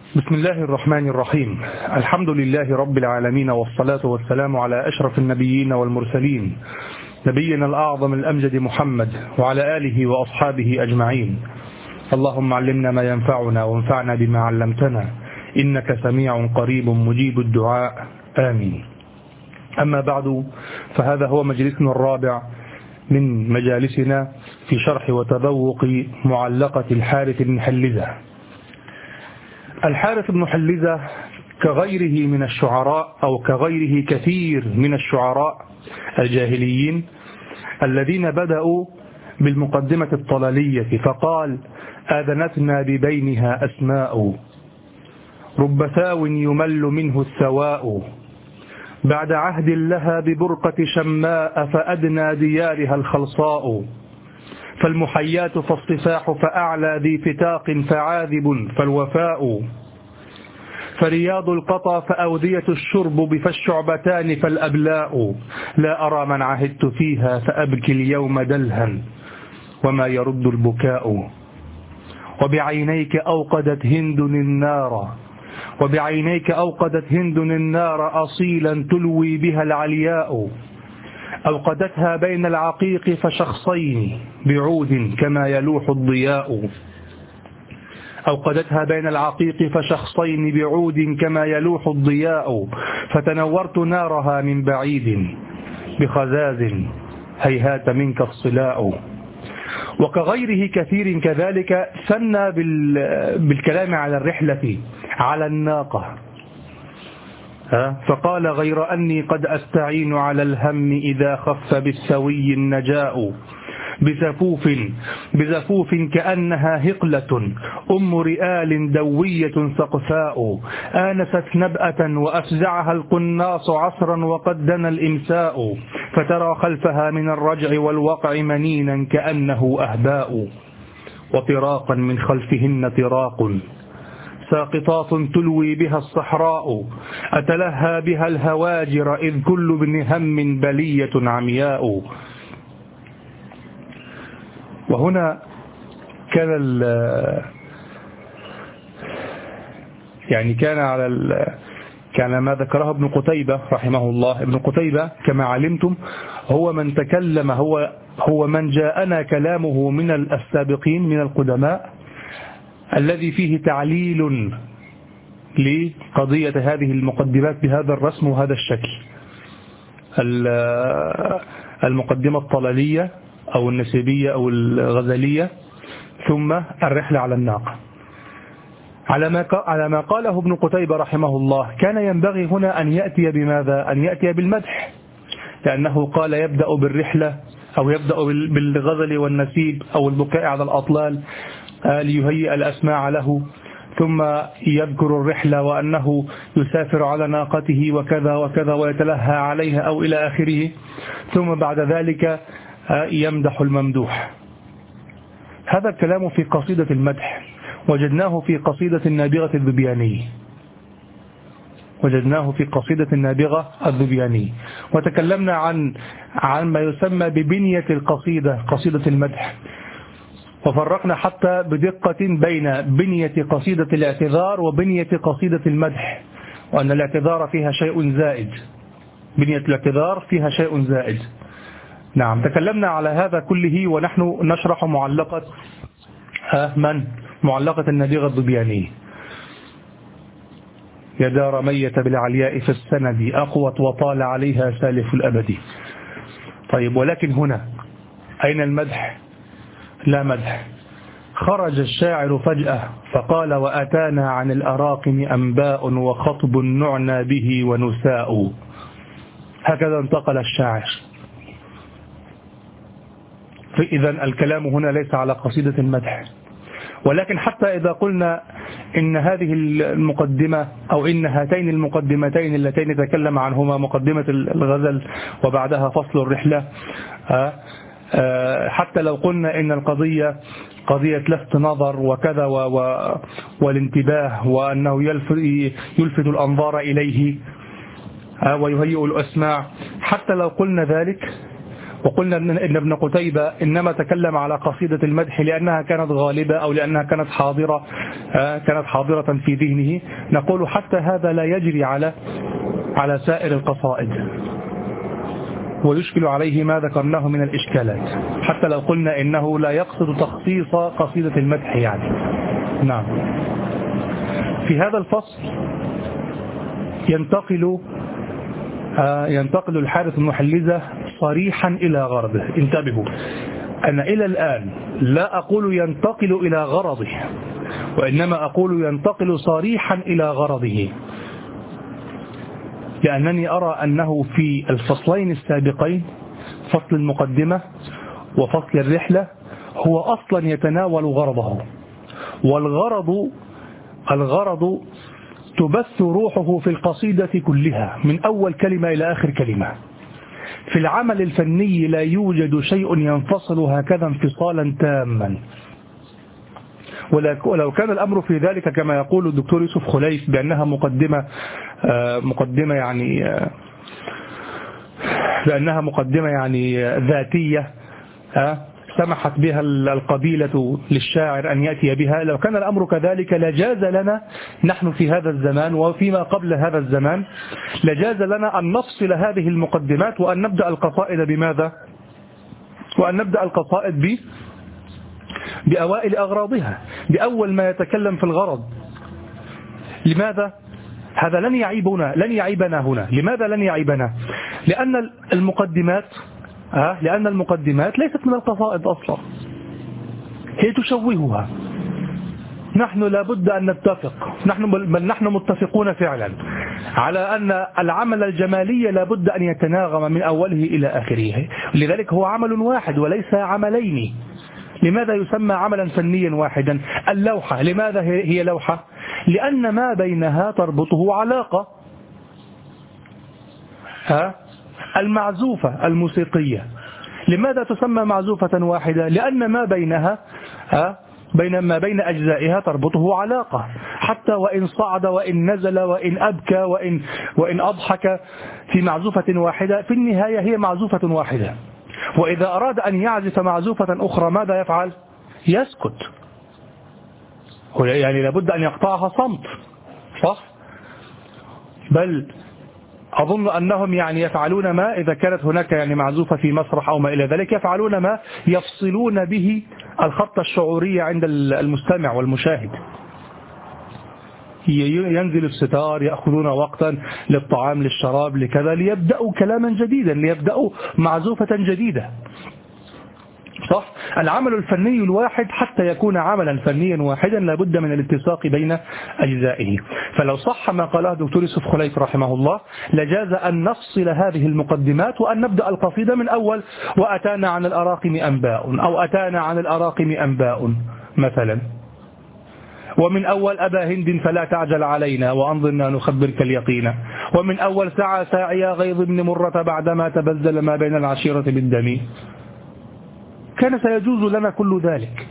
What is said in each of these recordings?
بسم الله الرحمن الرحيم. الحمد لله رب العالمين، والصلاة والسلام على أشرف النبيين والمرسلين، نبينا الأعظم الأمجد محمد وعلى آله وأصحابه أجمعين. اللهم علمنا ما ينفعنا وانفعنا بما علمتنا، إنك سميع قريب مجيب الدعاء، آمين. أما بعد، فهذا هو مجلسنا الرابع من مجالسنا في شرح وتذوق معلقة الحارث بن حلزة. الحارث بن حلزة كغيره من الشعراء، أو كغيره كثير من الشعراء الجاهليين الذين بدأوا بالمقدمة الطلالية، فقال: آذنتنا ببينها أسماء، رب ثاو يمل منه الثواء، بعد عهد لها ببرقة شماء، فأدنى ديارها الخلصاء، فالمحيات فالصفاح فأعلى ذي فتاق، فعاذب فالوفاء، فرياض القطى فأودية الشرب، فالشعبتان فالأبلاء، لا أرى من عهدت فيها فأبكي اليوم دلها، وما يرد البكاء، وبعينيك أوقدت هند النار، وبعينيك أوقدت هند النار أصيلا تلوي بها العلياء، أوقدتها بين العقيق فشخصين بعود كما يلوح الضياء، أوقدتها بين العقيق فشخصين بعود كما يلوح الضياء، فتنورت نارها من بعيد بخزاز هيهات منك الصلاء. وكغيره كثير كذلك ثنى بالكلام على الرحلة على الناقة، فقال: غير أني قد أستعين على الهم إذا خف بالسوي النجاء، بزفوف كأنها هقلة أم رئال دوية سقفاء، آنست نبأة وأفزعها القناص عصرا وقد دنا الإمساء، فترى خلفها من الرجع والوقع منينا كأنه أهباء، وطراقا من خلفهن طراق ساقطات تلوي بها الصحراء، أتلهى بها الهواجر إذ كل ابن هم بلية عمياء. وهنا كان ما ذكره ابن قتيبة رحمه الله. ابن قتيبة كما علمتم هو من تكلم، هو من جاءنا كلامه من السابقين من القدماء، الذي فيه تعليل لقضية هذه المقدمات بهذا الرسم وهذا الشكل، المقدمة الطلالية أو النسيبية أو الغزلية، ثم الرحلة على الناقة. على ما قاله ابن قتيبة رحمه الله، كان ينبغي هنا أن يأتي بماذا؟ أن يأتي بالمدح، لأنه قال يبدأ بالرحلة أو يبدأ بالغزل والنسيب أو البكاء على الأطلال ليهيئ الأسماع له، ثم يذكر الرحلة وأنه يسافر على ناقته وكذا وكذا ويتلهى عليها أو إلى آخره، ثم بعد ذلك يمدح الممدوح. هذا الكلام في قصيدة المدح وجدناه في قصيدة النابغة الذبياني، وتكلمنا عن ما يسمى ببنية القصيدة، قصيدة المدح، وفرقنا حتى بدقة بين بنية قصيدة الاعتذار وبنية قصيدة المدح، وأن الاعتذار فيها شيء زائد، بنية الاعتذار فيها شيء زائد. نعم، تكلمنا على هذا كله ونحن نشرح معلقة معلقة النابغة الذبياني: يا دار مية بالعلياء في السند، أقوت وطال عليها سالف الأبد. طيب، ولكن هنا أين المدح؟ لا مدح. خرج الشاعر فجأة فقال: وأتانا عن الأراقم أنباء، وخطب نعنى به ونساء. هكذا انتقل الشاعر. فإذا الكلام هنا ليس على قصيدة المدح. ولكن حتى إذا قلنا إن هذه المقدمة أو إن هاتين المقدمتين اللتين تكلم عنهما، مقدمة الغزل وبعدها فصل الرحلة، حتى لو قلنا إن القضية قضية لفت نظر وكذا والانتباه، وأنه يلفت الأنظار إليه ويهيئ الأسماع، حتى لو قلنا ذلك وقلنا إن ابن قتيبة إنما تكلم على قصيدة المدح لأنها كانت غالبة أو لأنها كانت حاضرة في ذهنه. نقول حتى هذا لا يجري على سائر القصائد، ويشكل عليه ما ذكرناه من الإشكالات، حتى لو قلنا إنه لا يقصد تخصيص قصيدة المدح يعني. نعم. في هذا الفصل ينتقل الحارث المحلزة صريحا إلى غرضه. انتبهوا، أنا إلى الآن لا أقول ينتقل إلى غرضه، وإنما أقول ينتقل صريحا إلى غرضه، لأنني أرى أنه في الفصلين السابقين، فصل المقدمة وفصل الرحلة، هو أصلا يتناول غرضه، والغرض تبث روحه في القصيدة كلها من أول كلمة إلى آخر كلمة. في العمل الفني لا يوجد شيء ينفصل هكذا انفصالا تاما، ولو كان الأمر في ذلك كما يقول الدكتور يوسف خليف بأنها مقدمة يعني ذاتية سمحت بها القبيلة للشاعر أن يأتي بها، لو كان الأمر كذلك لجاز لنا نحن في هذا الزمان وفيما قبل هذا الزمان، لجاز لنا أن نفصل هذه المقدمات وأن نبدأ القصائد بماذا؟ وأن نبدأ القصائد بأوائل أغراضها، بأول ما يتكلم في الغرض. لماذا؟ هذا لن يعيبنا هنا. لماذا لن يعيبنا؟ لأن المقدمات ليست من القصائد أصلا، هي تشوهها. نحن لابد أن نتفق، نحن متفقون فعلا على أن العمل الجمالي لابد أن يتناغم من أوله إلى آخره، لذلك هو عمل واحد وليس عملين. لماذا يسمى عملا فنيا واحدا؟ اللوحة، لماذا هي لوحة؟ لأن ما بينها تربطه علاقة. المعزوفة الموسيقية لماذا تسمى معزوفة واحدة؟ لأن ما بينها ما بين أجزائها تربطه علاقة، حتى وإن صعد وإن نزل وإن أبكى وإن أضحك في معزوفة واحدة، في النهاية هي معزوفة واحدة. وإذا أراد أن يعزف معزوفة أخرى ماذا يفعل؟ يسكت، يعني لابد أن يقطعها صمت، صح؟ بل أظن أنهم يعني يفعلون ما إذا كانت هناك يعني معزوفة في مسرح أو ما إلى ذلك، يفعلون ما يفصلون به الخط الشعوري عند المستمع والمشاهد. ينزل الستار، يأخذون وقتا للطعام للشراب لكذا، ليبدأوا كلاما جديدا، ليبدأوا معزوفة جديدة، صح؟ العمل الفني الواحد حتى يكون عملا فنيا واحدا لابد من الاتساق بين أجزائه. فلو صح ما قاله دكتور يوسف خليف رحمه الله لجاز أن نفصل هذه المقدمات وأن نبدأ القصيدة من أول وأتانا عن الأراقم أنباء، أو أتانا عن الأراقم أنباء مثلا، ومن أول أبا هند فلا تعجل علينا وأنظرنا نخبرك اليقين، ومن أول سعى ساعيا غيظ بن مرة بعدما تبذل ما بين العشيرة بالدم. كان سيجوز لنا كل ذلك،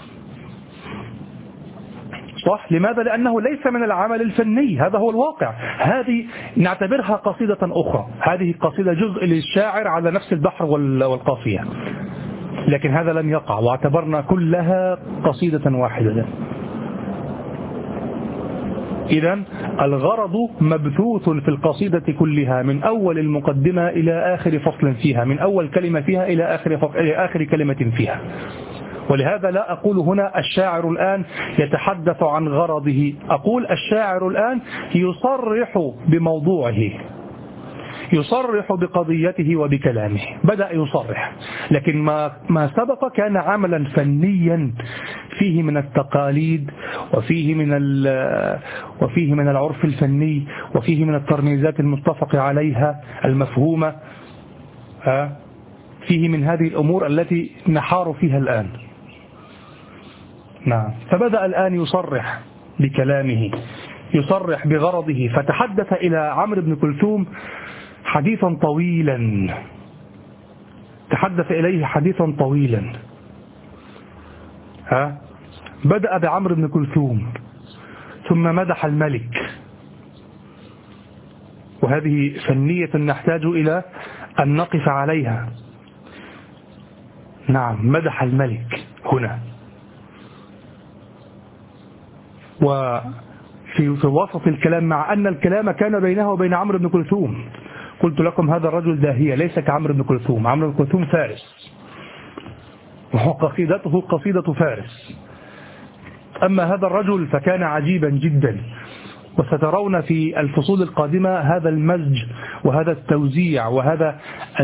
صح؟ لماذا؟ لأنه ليس من العمل الفني، هذا هو الواقع. هذه نعتبرها قصيدة أخرى، هذه قصيدة جزء للشاعر على نفس البحر والقافية، لكن هذا لم يقع، واعتبرنا كلها قصيدة واحدة. إذن الغرض مبثوث في القصيدة كلها من أول المقدمة إلى آخر فصل فيها، من أول كلمة فيها إلى آخر كلمة فيها. ولهذا لا أقول هنا الشاعر الآن يتحدث عن غرضه، أقول الشاعر الآن يصرح بموضوعه، يصرح بقضيته وبكلامه، بدأ يصرح. لكن ما سبق كان عملا فنيا فيه من التقاليد وفيه من العرف الفني وفيه من الترميزات المتفق عليها المفهومة، فيه من هذه الأمور التي نحار فيها الآن. نعم. فبدأ الآن يصرح بكلامه، يصرح بغرضه، فتحدث إلى عمرو بن كلثوم حديثا طويلا، تحدث إليه حديثا طويلا. بدأ بعمرو بن كلثوم ثم مدح الملك، وهذه فنية نحتاج إلى أن نقف عليها. نعم، مدح الملك هنا. وفي وسط الكلام، مع أن الكلام كان بينه وبين عمرو بن كلثوم، قلت لكم هذا الرجل داهية ليس كعمرو بن كلثوم. عمرو بن كلثوم فارس، وهو قصيدته قصيدة فارس، أما هذا الرجل فكان عجيبا جدا. وسترون في الفصول القادمة هذا المزج وهذا التوزيع وهذا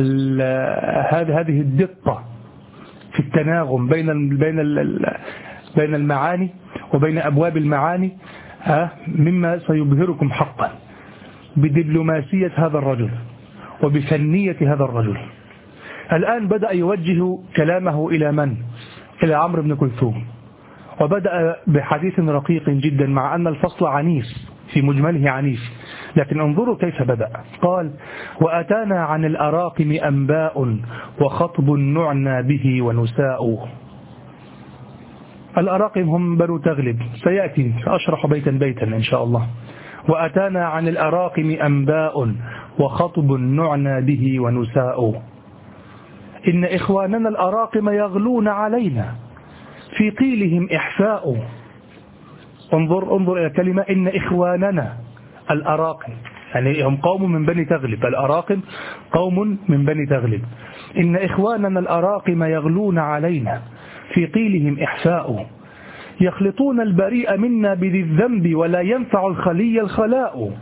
هذه الدقة في التناغم بين المعاني وبين أبواب المعاني، مما سيبهركم حقا بدبلوماسية هذا الرجل وبفنية هذا الرجل. الآن بدأ يوجه كلامه إلى من؟ إلى عمرو بن كلثوم، وبدأ بحديث رقيق جدا، مع أن الفصل عنيف في مجمله عنيف، لكن انظروا كيف بدأ. قال: وأتانا عن الأراقم أنباء وخطب نعنى به ونساء. الأراقم هم بنو تغلب، سيأتي سأشرح بيتا بيتا إن شاء الله. وأتانا عن الأراقم أنباء وخطب نعنى به ونساء، إن إخواننا الأراقم يغلون علينا في قيلهم إحفاء. انظر إلى كلمة إن إخواننا الأراقم، يعني هم قوم من بني تغلب، الأراقم قوم من بني تغلب. إن إخواننا الأراقم يغلون علينا في قيلهم إحفاء، يخلطون البريء منا بذي الذنب ولا ينفع الخلي الخلاء.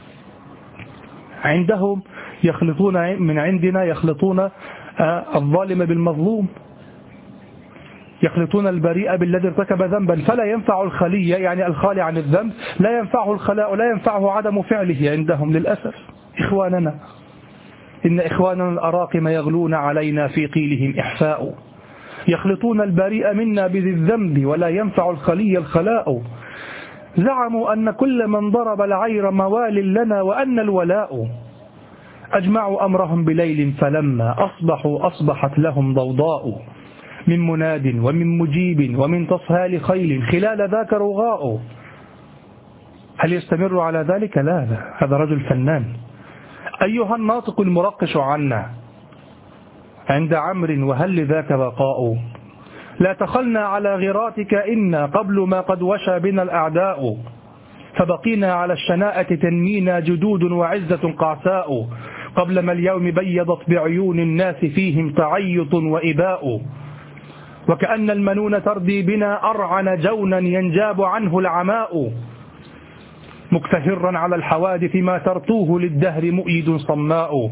عندهم يخلطون من عندنا، يخلطون الظالم بالمظلوم، يخلطون البريء بالذي ارتكب ذنبا فلا ينفع الخلي، يعني الخالي عن الذنب، لا ينفعه الخلاء، لا ينفعه عدم فعله عندهم للأسف. إخواننا، إن إخواننا الأراقم يغلون علينا في قيلهم إحفاء، يخلطون البريء منا بذي الذنب ولا ينفع الخلي الخلاء. زعموا أن كل من ضرب العير موال لنا وأن الولاء. أجمعوا أمرهم بليل فلما أصبحوا أصبحت لهم ضوضاء، من مناد ومن مجيب ومن تصهال خيل خلال ذاك رغاء. هل يستمر على ذلك؟ لا، هذا رجل فنان. أيها الناطق المرقش عنا عند عمرو وهل لذاك بقاء، لا تخلنا على غراتك إنا قبل ما قد وشى بنا الأعداء، فبقينا على الشناءة تنمينا جدود وعزة قعساء، قبل ما اليوم بيضت بعيون الناس فيهم تعيط وإباء، وكأن المنون تردي بنا أرعن جونا ينجاب عنه العماء، مكتهرا على الحوادث ما ترتوه للدهر مؤيد صماء.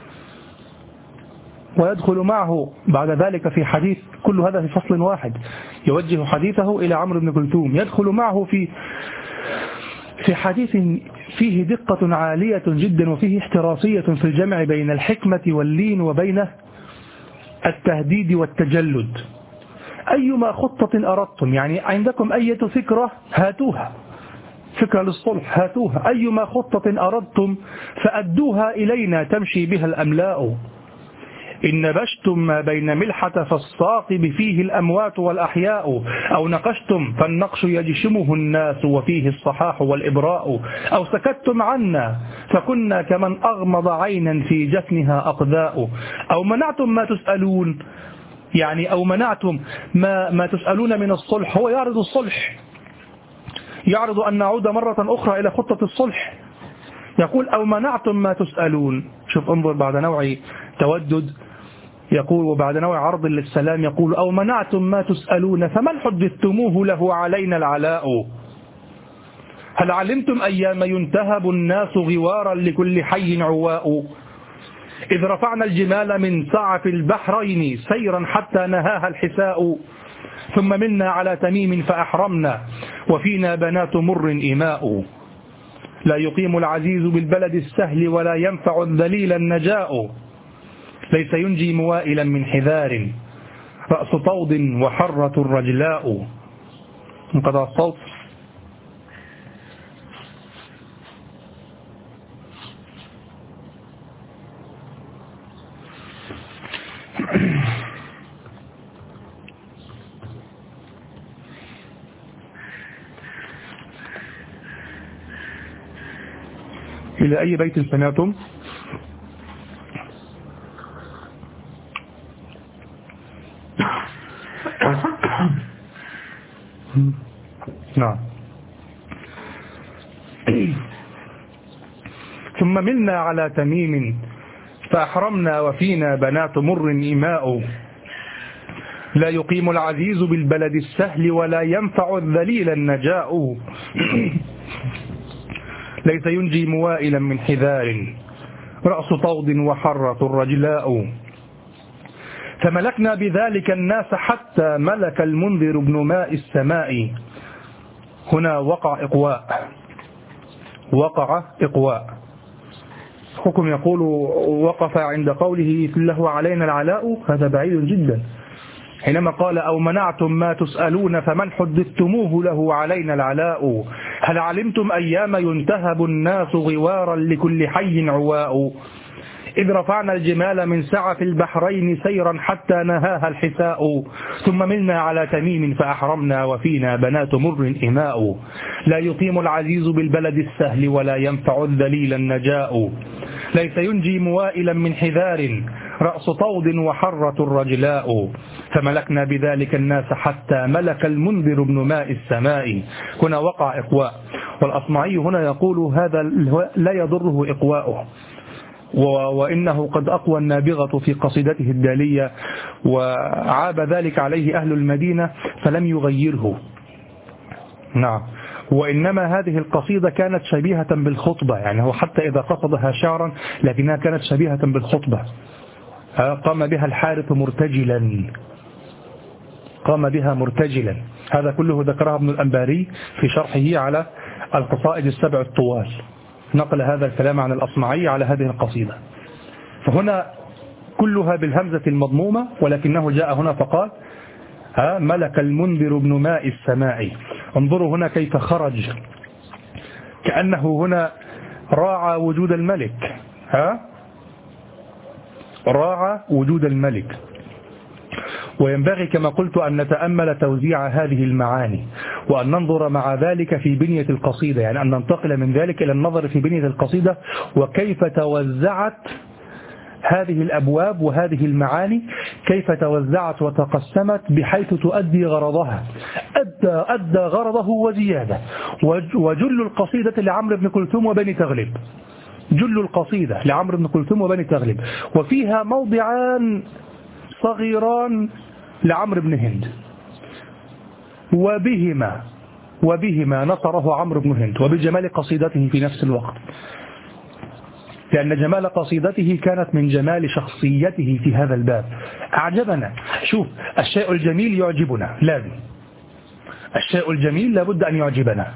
ويدخل معه بعد ذلك في حديث، كل هذا في فصل واحد، يوجه حديثه إلى عمرو بن كلثوم، يدخل معه في حديث فيه دقة عالية جدا وفيه احتراسية في الجمع بين الحكمة واللين وبين التهديد والتجلد. أيما خطة أردتم، يعني عندكم أي فكرة هاتوها، فكرة للصلح هاتوها، أيما خطة أردتم فأدوها إلينا تمشي بها الأملاء. إن نبشتم ما بين ملحة فالصاقب فيه الأموات والأحياء، أو نقشتم فالنقش يجشمه الناس وفيه الصحاح والإبراء، أو سكتتم عنا فكنا كمن أغمض عينا في جفنها أقذاء، أو منعتم ما تسألون، يعني أو منعتم ما تسألون من الصلح. هو يعرض الصلح، يعرض أن نعود مرة أخرى إلى خطة الصلح، يقول أو منعتم ما تسألون. شوف انظر بعد نوع تودد يقول، وبعد نوع عرض للسلام يقول أو منعتم ما تسألون فمن حدثتموه له علينا العلاء، هل علمتم أيام ينتهب الناس غوارا لكل حي عواء، إذ رفعنا الجمال من سعف البحرين سيرا حتى نهاها الحساء، ثم منا على تميم فأحرمنا وفينا بنات مر إماء، لا يقيم العزيز بالبلد السهل ولا ينفع الذليل النجاء، ليس ينجي موائلا من حذار رأس طود وحرة الرجلاء. انقضى الصوت. إلى أي بيت سمعتم؟ ثم ملنا على تميم فأحرمنا وفينا بنات مر إماء. لا يقيم العزيز بالبلد السهل ولا ينفع الذليل النجاء. ليس ينجي موائلا من حذار رأس طود وحرة الرجلاء. فملكنا بذلك الناس حتى ملك المنذر بن ماء السماء. هنا وقع إقواء. حكم يقول وقف عند قوله له علينا العلاء، هذا بعيد جدا. حينما قال أو منعتم ما تسألون فمن حدثتموه له علينا العلاء. هل علمتم أيام ينتهب الناس غوارا لكل حي عواء. إذ رفعنا الجمال من سعف البحرين سيرا حتى نهاها الحساء. ثم ملنا على تميم فأحرمنا وفينا بنات مر إماء. لا يقيم العزيز بالبلد السهل ولا ينفع الذليل النجاء. ليس ينجي موائلا من حذار رأس طود وحرة الرجلاء. فملكنا بذلك الناس حتى ملك المنذر بن ماء السماء. هنا وقع إقواء. والأصمعي هنا يقول هذا لا يضره إقواؤه، وإنه قد أقوى النابغة في قصيدته الدالية، وعاب ذلك عليه أهل المدينة فلم يغيره. نعم. وإنما هذه القصيدة كانت شبيهة بالخطبة، يعني هو حتى إذا قصدها شعرا لكنها كانت شبيهة بالخطبة. قام بها الحارث مرتجلا. هذا كله ذكرها ابن الأنباري في شرحه على القصائد السبع الطوال، نقل هذا الكلام عن الأصمعي على هذه القصيدة. فهنا كلها بالهمزة المضمومة، ولكنه جاء هنا فقال ملك المنذر بن ماء السماء. انظروا هنا كيف خرج، كأنه هنا راعى وجود الملك، راعى وجود الملك. وينبغي كما قلت أن نتأمل توزيع هذه المعاني، وأن ننظر مع ذلك في بنية القصيدة، يعني أن ننتقل من ذلك إلى النظر في بنية القصيدة وكيف توزعت هذه الأبواب وهذه المعاني، كيف توزعت وتقسمت بحيث تؤدي غرضها. أدى غرضه وزيادة. وجل القصيدة لعمرو بن كلثوم وبني تغلب، جل القصيدة لعمرو بن كلثوم وبني تغلب، وفيها موضعان صغيران لعمرو بن هند، وبهما نصره عمرو بن هند، وبجمال قصيدته في نفس الوقت، لأن جمال قصيدته كانت من جمال شخصيته في هذا الباب. أعجبنا. شوف، الشيء الجميل يعجبنا، لازم الشيء الجميل لابد أن يعجبنا.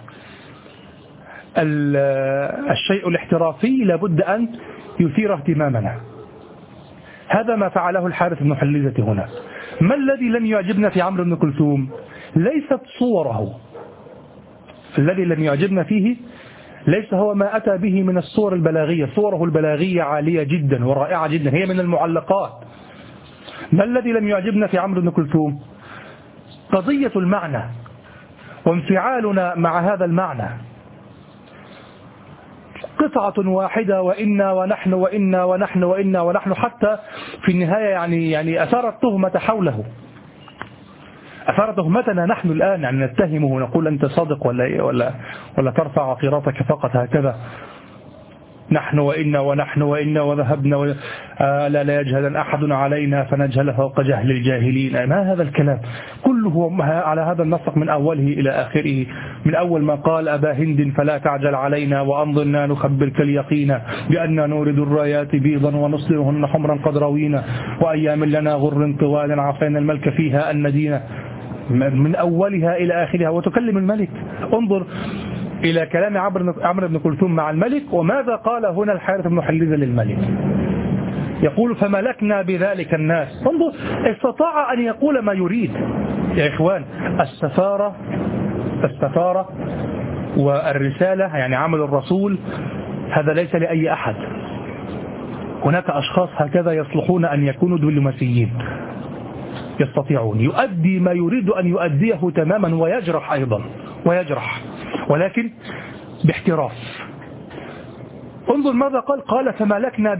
الشيء الاحترافي لابد أن يثير اهتمامنا. هذا ما فعله الحارث بن حليزة هنا. ما الذي لم يعجبنا في عمرو بن كلثوم؟ ليست صوره، الذي لم يعجبنا فيه ليس هو ما أتى به من الصور البلاغية. صوره البلاغية عالية جدا ورائعة جدا، هي من المعلقات. ما الذي لم يعجبنا في عمرو بن كلثوم؟ قضية المعنى وانفعالنا مع هذا المعنى. قطعة واحدة وإنا ونحن وإنا ونحن وإنا ونحن، حتى في النهاية يعني أثارت تهمة حوله، أثارت تهمتنا نحن الآن، يعني نتهمه ونقول أنت صادق ولا ترفع عقيرتك فقط هكذا. نحن وإنا ونحن وإنا وذهبنا لا يجهل أحد علينا فنجهل فوق جهل الجاهلين. ما هذا الكلام كله على هذا النسق من أوله إلى آخره، من أول ما قال أبا هند فلا تعجل علينا وأنظرنا نخبرك اليقين بأننا نورد الرايات بيضا ونصلهن حمرا قد روينا وأيام لنا غر طوال عصينا الملك فيها المدينة، من أولها إلى آخرها وتكلم الملك. انظر إلى كلام عمرو بن كلثوم مع الملك، وماذا قال هنا الحارث بن حليزة للملك؟ يقول فملكنا بذلك الناس. انظر، استطاع أن يقول ما يريد. يا إخوان، السفارة والرسالة، يعني عمل الرسول، هذا ليس لأي أحد. هناك أشخاص هكذا يصلحون أن يكونوا دبلوماسيين، يستطيعون يؤدي ما يريد أن يؤديه تماما، ويجرح أيضا، ولكن باحتراف. انظر ماذا قال فملكنا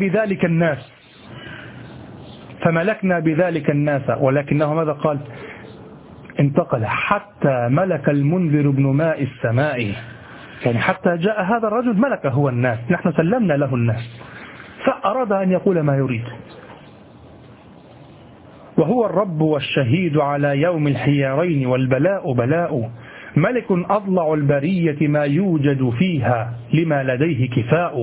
بذلك الناس، ولكنه ماذا قال؟ انتقل حتى ملك المنذر بن ماء السماء. يعني حتى جاء هذا الرجل ملك هو الناس، نحن سلمنا له الناس، فأراد أن يقول ما يريد. وهو الرب والشهيد على يوم الحيارين والبلاء بلاء، ملك أضلع البرية ما يوجد فيها لما لديه كفاء.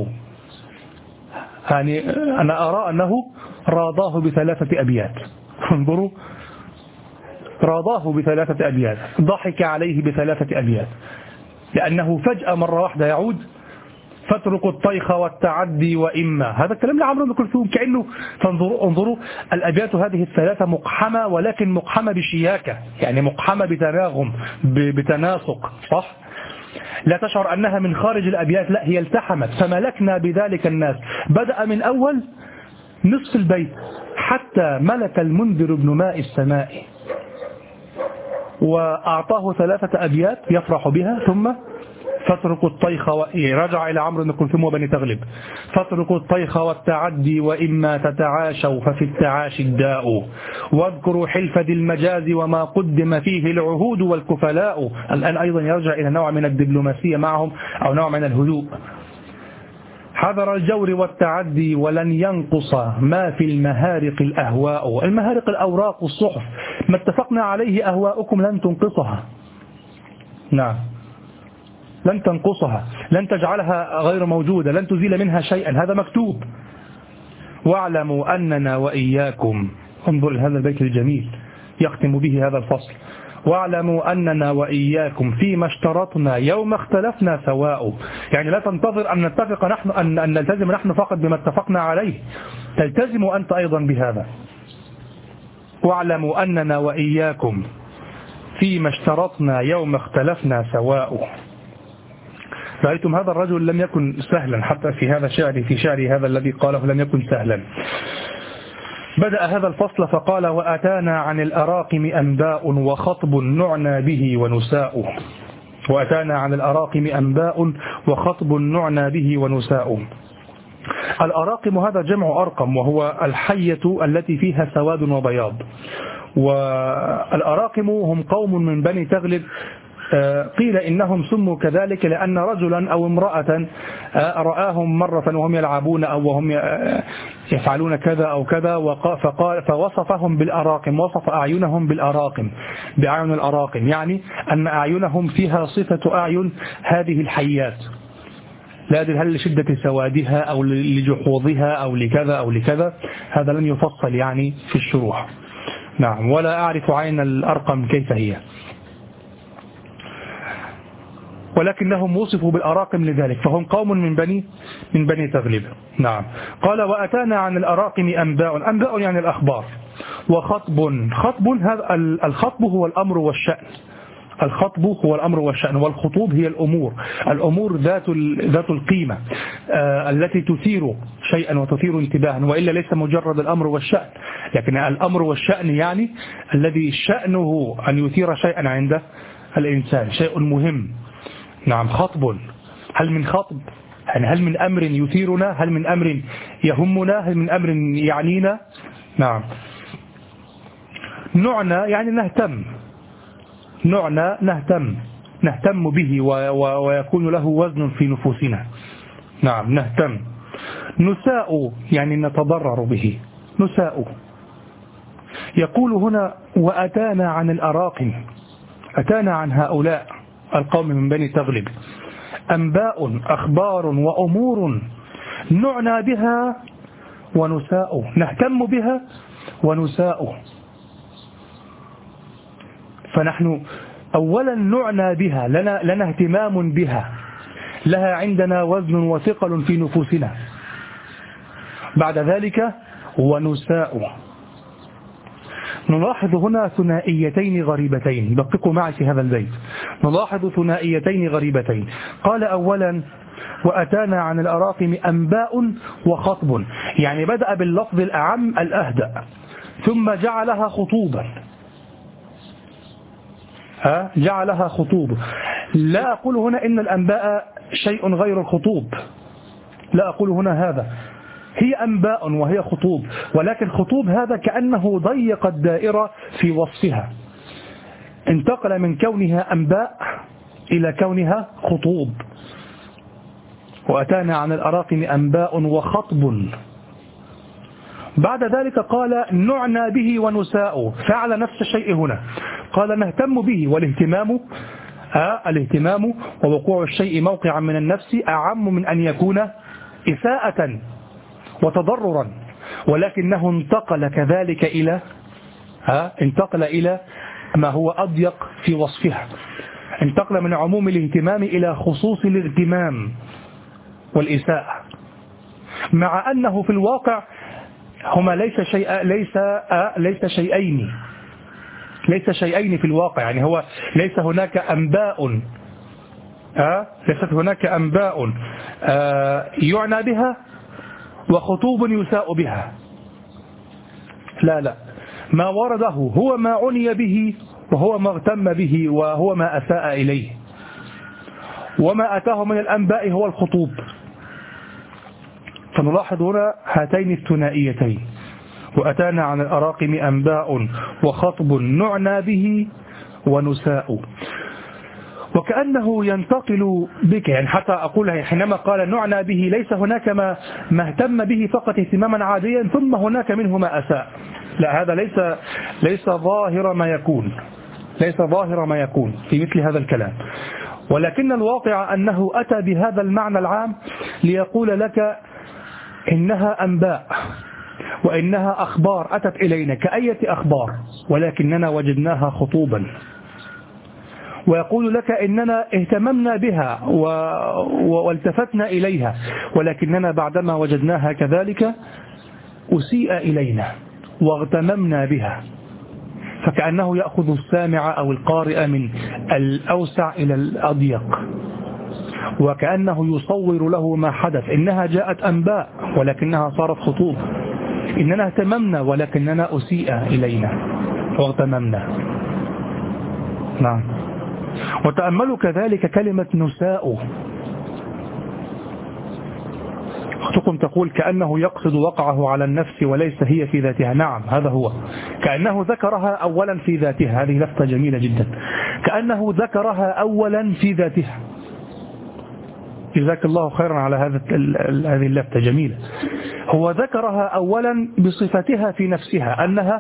يعني أنا أرى أنه راضاه بثلاثة أبيات. انظروا، راضاه بثلاثة أبيات، ضحك عليه بثلاثة أبيات، لأنه فجأة مرة واحدة يعود فاتركوا الطيخ والتعدي وإما. هذا الكلام لعمرو بن كلثوم، كأنه انظروا الأبيات هذه الثلاثة مقحمة، ولكن مقحمة بشياكة، يعني مقحمة بتناغم بتناسق، صح؟ لا تشعر أنها من خارج الأبيات، لا هي التحمت. فملكنا بذلك الناس، بدأ من أول نصف البيت حتى ملك المنذر بن ماء السماء، وأعطاه ثلاثة أبيات يفرح بها. ثم فاتركوا الطيخ رجع إلى عمرو بن كلثوم وبني تغلب، فاتركوا الطيخ والتعدي وإما تتعاشوا ففي التعاشي الداء، واذكروا حلف ذي المجاز وما قدم فيه العهود والكفلاء. الآن أيضا يرجع إلى نوع من الدبلوماسية معهم أو نوع من الهدوء. حذر الجور والتعدي ولن ينقص ما في المهارق الأهواء. المهارق الأوراق والصحف، ما اتفقنا عليه أهواؤكم لن تنقصها. نعم، لن تنقصها، لن تجعلها غير موجودة، لن تزيل منها شيئا، هذا مكتوب. واعلموا أننا وإياكم، انظر لهذا البيت الجميل يختم به هذا الفصل، واعلموا أننا وإياكم فيما اشترطنا يوم اختلفنا سواء. يعني لا تنتظر أن نتفق نحن، أن نلتزم نحن فقط بما اتفقنا عليه، تلتزم أنت أيضا بهذا. واعلموا أننا وإياكم فيما اشترطنا يوم اختلفنا سواء. رأيتم هذا الرجل لم يكن سهلا، حتى في هذا شعري، في شعري هذا الذي قاله لم يكن سهلا. بدأ هذا الفصل فقال: وأتانا عن الأراقم أنباء وخطب نعنى به ونساء. وأتانا عن الأراقم أنباء وخطب نعنى به ونساء. الأراقم هذا جمع أرقم، وهو الحية التي فيها سواد وبياض. والأراقم هم قوم من بني تغلب، قيل إنهم سموا كذلك لأن رجلا أو امرأة رآهم مرة وهم يلعبون أو وهم يفعلون كذا أو كذا، فوصفهم بالأراقم، وصف أعينهم بالأراقم، بأعين الأراقم، يعني أن أعينهم فيها صفة أعين هذه الحيات، لا أدري هل لشدة سوادها أو لجحوظها أو لكذا أو لكذا، هذا لم يفصل يعني في الشروح. نعم، ولا أعرف عين الأرقم كيف هي، ولكنهم وصفوا بالأراقم لذلك، فهم قوم من بني تغلب. نعم. قال: وأتانا عن الأراقم أنباء. أنباء يعني الأخبار. وخطب، خطب هذا الخطب هو الأمر والشأن. الخطب هو الأمر والشأن، والخطوب هي الأمور ذات القيمة التي تثير شيئا وتثير انتباها، وإلا ليس مجرد الأمر والشأن، لكن الأمر والشأن يعني الذي شأنه أن يثير شيئا عند الإنسان، شيء مهم. نعم، خطب. هل من خطب؟ يعني هل من أمر يثيرنا؟ هل من أمر يهمنا؟ هل من أمر يعنينا؟ نعم. نعنى يعني نهتم، نعنى نهتم به ويكون له وزن في نفوسنا. نعم، نهتم. نساء يعني نتضرر به، نساء. يقول هنا: وأتانا عن الأراقم، أتانا عن هؤلاء القوم من بني تغلب أنباء، أخبار وأمور نعنى بها ونساء، نهتم بها ونساء. فنحن أولا نعنى بها، لنا اهتمام بها، لها عندنا وزن وثقل في نفوسنا. بعد ذلك ونساء. نلاحظ هنا ثنائيتين غريبتين، دققوا معي في هذا البيت، نلاحظ ثنائيتين غريبتين. قال أولا: وأتانا عن الأراقم أنباء وخطب، يعني بدأ باللفظ الأعم الأهدأ، ثم جعلها خطوبا، جعلها خطوب. لا أقول هنا إن الأنباء شيء غير الخطوب، لا أقول هنا هذا، هي أنباء وهي خطوب، ولكن خطوب هذا كأنه ضيق الدائرة في وصفها، انتقل من كونها أنباء إلى كونها خطوب. وأتانا عن الأراقم أنباء وخطب. بعد ذلك قال نعنى به ونساء، فعل نفس الشيء هنا، قال نهتم به، والاهتمام الاهتمام ووقوع الشيء موقعا من النفس أعم من أن يكون إساءة وتضررا، ولكنه انتقل كذلك إلى ما هو أضيق في وصفها، انتقل من عموم الاهتمام إلى خصوص الاغتمام والإساءة، مع أنه في الواقع هما ليس شيئين في الواقع. يعني هو ليس هناك أنباء ليست هناك أنباء يعنى بها وخطوب يساء بها، لا، ما ورده هو ما عني به وهو ما اغتم به وهو ما أساء إليه، وما أتاه من الأنباء هو الخطوب. فنلاحظ هنا هاتين الثنائيتين، وأتانا عن الأراقم أنباء وخطب نعنى به ونساء. وكأنه ينتقل بك، يعني حتى أقول حينما قال نعنى به ليس هناك ما اهتم به فقط اهتماما عاديا ثم هناك منه ما أساء، لا، هذا ليس ظاهر ما يكون في مثل هذا الكلام، ولكن الواقع أنه أتى بهذا المعنى العام ليقول لك إنها أنباء وإنها أخبار أتت إلينا كأية أخبار، ولكننا وجدناها خطوبا، ويقول لك إننا اهتممنا بها والتفتنا إليها، ولكننا بعدما وجدناها كذلك أسيء إلينا واغتممنا بها. فكأنه يأخذ السامع أو القارئ من الأوسع إلى الأضيق، وكأنه يصور له ما حدث. إنها جاءت أنباء ولكنها صارت خطوب، إننا اهتممنا ولكننا أسيء إلينا واغتممنا. نعم. وتأملوا كذلك كلمة نساء، أختكم تقول كأنه يقصد وقعه على النفس وليس هي في ذاتها. نعم، هذا هو، كأنه ذكرها أولا في ذاتها. هذه لفتة جميلة جدا، كأنه ذكرها أولا في ذاتها. جزاك الله خيرا على هذه اللفتة جميلة. هو ذكرها أولا بصفتها في نفسها أنها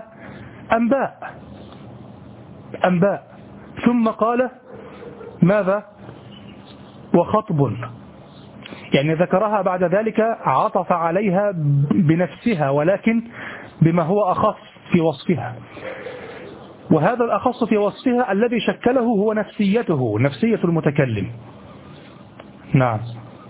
أنباء، ثم قال ماذا؟ وخطب، يعني ذكرها بعد ذلك عطف عليها بنفسها ولكن بما هو أخص في وصفها، وهذا الأخص في وصفها الذي شكله هو نفسية المتكلم. نعم.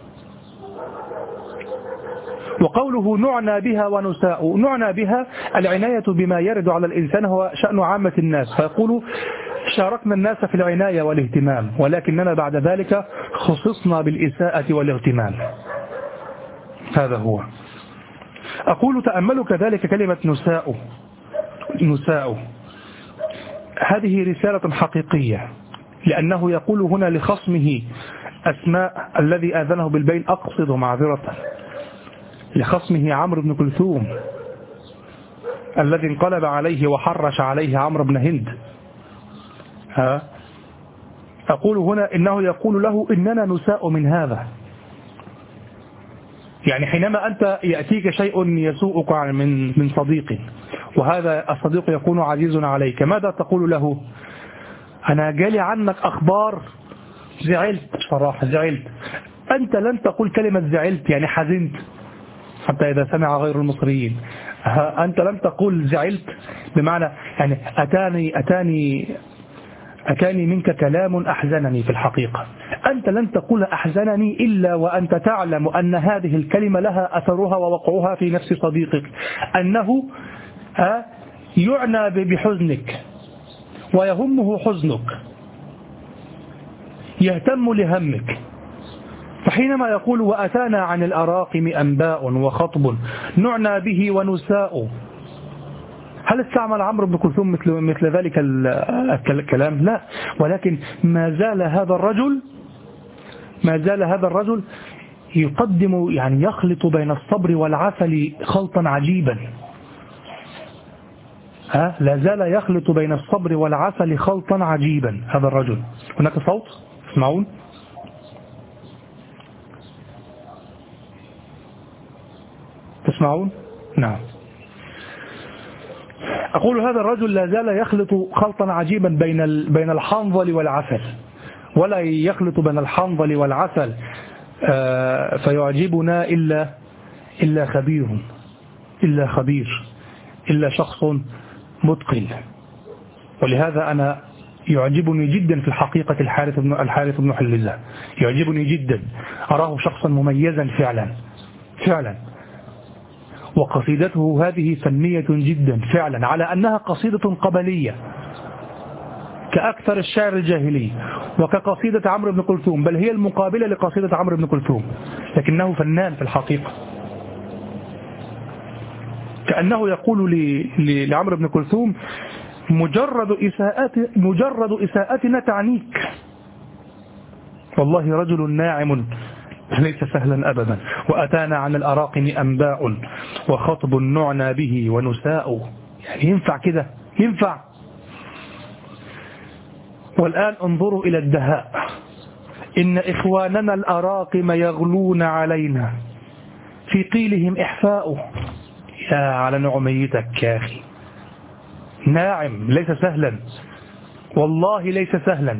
وقوله نعنى بها ونساء، نعنى بها العناية بما يرد على الإنسان هو شأن عامة الناس، فيقول شاركنا الناس في العناية والاهتمام، ولكننا بعد ذلك خصصنا بالإساءة والاغتمام. هذا هو. أقول تأملوا كذلك كلمة نساء، هذه رسالة حقيقية، لأنه يقول هنا لخصمه أسماء الذي آذنه بالبين، أقصد معذرة، لخصمه عمرو بن كلثوم الذي انقلب عليه وحرش عليه عمرو بن هند. أقول هنا إنه يقول له إننا نساء من هذا، يعني حينما أنت يأتيك شيء يسوءك من صديق، وهذا الصديق يكون عزيز عليك، ماذا تقول له؟ أنا جالي عنك أخبار، زعلت صراحة، زعلت. أنت لن تقول كلمة زعلت يعني حزنت، حتى إذا سمع غير المصريين، أنت لم تقول زعلت بمعنى يعني أتاني منك كلام أحزنني. في الحقيقة أنت لن تقول أحزنني إلا وأنت تعلم أن هذه الكلمة لها أثرها ووقعها في نفس صديقك، أنه يعنى بحزنك ويهمه حزنك، يهتم لهمك. فحينما يقول وأتانا عن الأراقم أنباء وخطب نعنى به ونساء، هل استعمل عمرو بن كلثوم مثل ذلك الكلام؟ لا، ولكن ما زال هذا الرجل يقدم، يعني يخلط بين الصبر والعسل خلطا عجيبا. لا زال يخلط بين الصبر والعسل خلطا عجيبا هذا الرجل. هناك صوت، اسمعون. تسمعون؟ نعم. أقول هذا الرجل لا زال يخلط خلطا عجيبا بين الحنظل والعسل، ولا يخلط بين الحنظل والعسل فيعجبنا إلا خبير إلا شخص متقن. ولهذا أنا يعجبني جدا في الحقيقة الحارث بن حلزة، يعجبني جدا، أراه شخصا مميزا فعلا. وقصيدته هذه فنية جدا فعلا، على أنها قصيدة قبلية كأكثر الشعر الجاهلي، وكقصيدة عمرو بن كلثوم، بل هي المقابلة لقصيدة عمرو بن كلثوم، لكنه فنان في الحقيقة. كأنه يقول لعمرو بن كلثوم: مجرد إساءتنا تعنيك، والله رجل ناعم ليس سهلا أبدا، وأتانا عن الأراقم أنباء، وخطب نعنى به ونساء. يعني ينفع كده؟ ينفع؟ والآن انظروا إلى الدهاء: إن إخواننا الأراقم يغلون علينا، في قيلهم إحفاء. يا على نعميتك يا أخي، ناعم ليس سهلا، والله ليس سهلا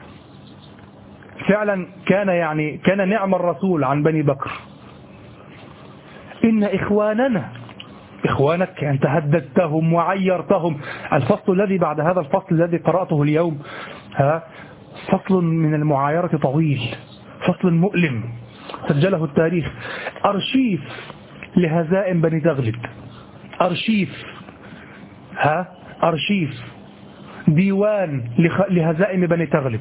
فعلا. كان نعم الرسول عن بني بكر. إن إخوانك أنت هددتهم وعيرتهم. الفصل الذي بعد هذا الفصل الذي قرأته اليوم فصل من المعايرة طويل، فصل مؤلم سجله التاريخ، أرشيف لهزائم بني تغلب، أرشيف ديوان لهزائم بني تغلب.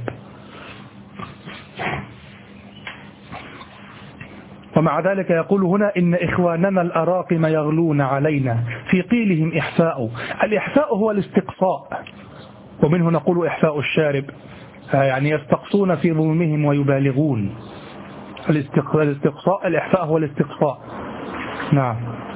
ومع ذلك يقول هنا: إن إخواننا الأراقم يغلون علينا، في قيلهم إحفاء. الإحفاء هو الاستقصاء، ومنه نقول إحفاء الشارب، يعني يستقصون في ظلمهم ويبالغون. الاستقصاء، الإحفاء هو الاستقصاء. نعم.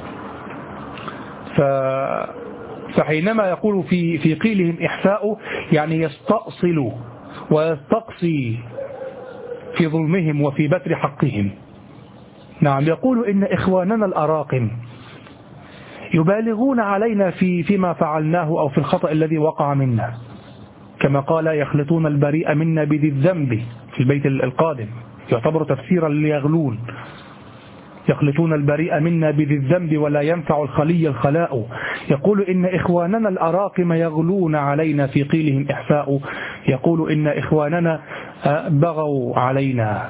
فحينما يقول في قيلهم إحفاء، يعني يستأصل ويستقصي في ظلمهم وفي بتر حقهم. نعم. يقول: إن إخواننا الأراقم يبالغون علينا فيما فعلناه أو في الخطأ الذي وقع منا، كما قال: يخلطون البريء منا بذي الذنب في البيت القادم، يعتبر تفسيرا ليغلون. يخلطون البريء منا بذي الذنب ولا ينفع الخلي الخلاء. يقول: إن إخواننا الأراقم يغلون علينا، في قيلهم إحفاء. يقول: إن إخواننا بغوا علينا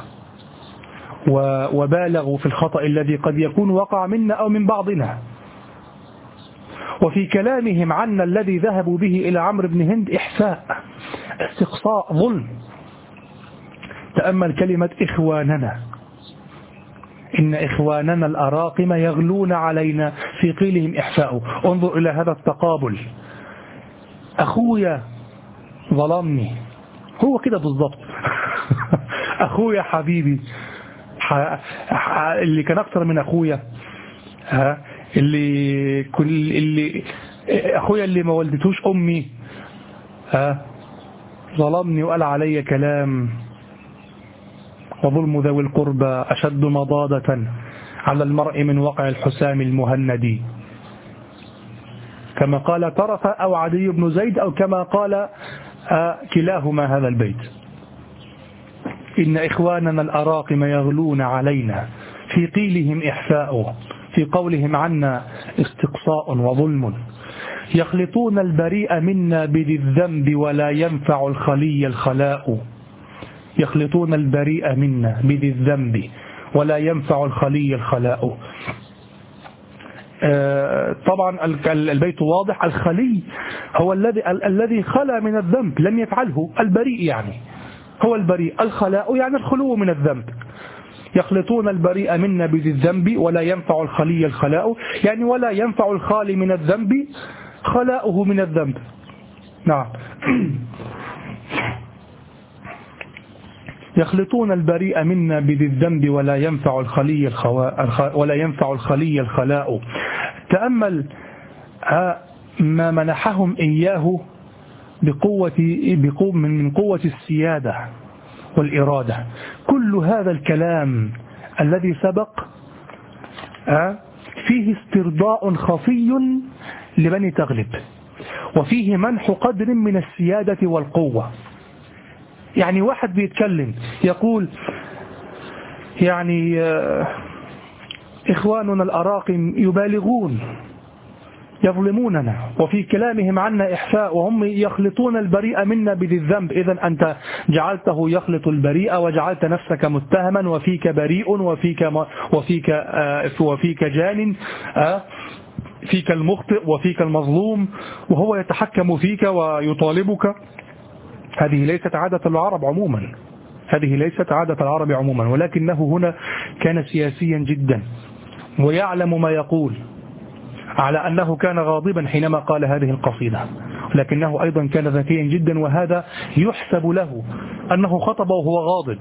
وبالغوا في الخطأ الذي قد يكون وقع منا أو من بعضنا. وفي كلامهم عنا الذي ذهبوا به إلى عمرو بن هند إحفاء، استقصاء، ظلم. تأمل كلمة إخواننا: إن إخواننا الأراقم يغلون علينا، في قيلهم إحفاء. انظر إلى هذا التقابل: أخويا ظلمني، هو كده بالضبط. أخويا حبيبي، اللي كان أكثر من أخويا، اللي أخويا اللي ما ولدتوش أمي، ظلمني وقال علي كلام. وظلم ذوي القربى أشد مضادة على المرء من وقع الحسام المهندي، كما قال طرف أو عدي بن زيد، أو كما قال كلاهما هذا البيت. إن إخواننا الأراقم يغلون علينا، في قيلهم إحفاء، في قولهم عنا استقصاء وظلم. يخلطون البريء منا بذي الذنب ولا ينفع الخلي الخلاء. يخلطون البريء منا بذي الذنب ولا ينفع الخلي الخلاء. طبعا البيت واضح. الخلي هو الذي خلا من الذنب، لم يفعله. البريء يعني هو البريء، الخلاء يعني الخلو من الذنب. يخلطون البريء منا بذي الذنب ولا ينفع الخلي الخلاء، يعني ولا ينفع الخالي من الذنب خلاؤه من الذنب. نعم. يخلطون البريء منا بذي الذنب ولا ينفع الخلي الخلاء. تأمل ما منحهم إياه من قوة السيادة والإرادة. كل هذا الكلام الذي سبق فيه استرضاء خفي لبني تغلب، وفيه منح قدر من السيادة والقوة. يعني واحد بيتكلم يقول يعني إخواننا الأراقم يبالغون يظلموننا، وفي كلامهم عنا إحفاء، وهم يخلطون البريء منا بذي الذنب. إذن أنت جعلته يخلط البريء وجعلت نفسك متهما، وفيك بريء وفيك جان، فيك المخطئ وفيك المظلوم، وهو يتحكم فيك ويطالبك. هذه ليست عادة العرب عموما، هذه ليست عادة العرب عموما، ولكنه هنا كان سياسيا جدا ويعلم ما يقول، على أنه كان غاضبا حينما قال هذه القصيدة، لكنه أيضا كان ذكيا جدا، وهذا يحسب له أنه خطب وهو غاضب،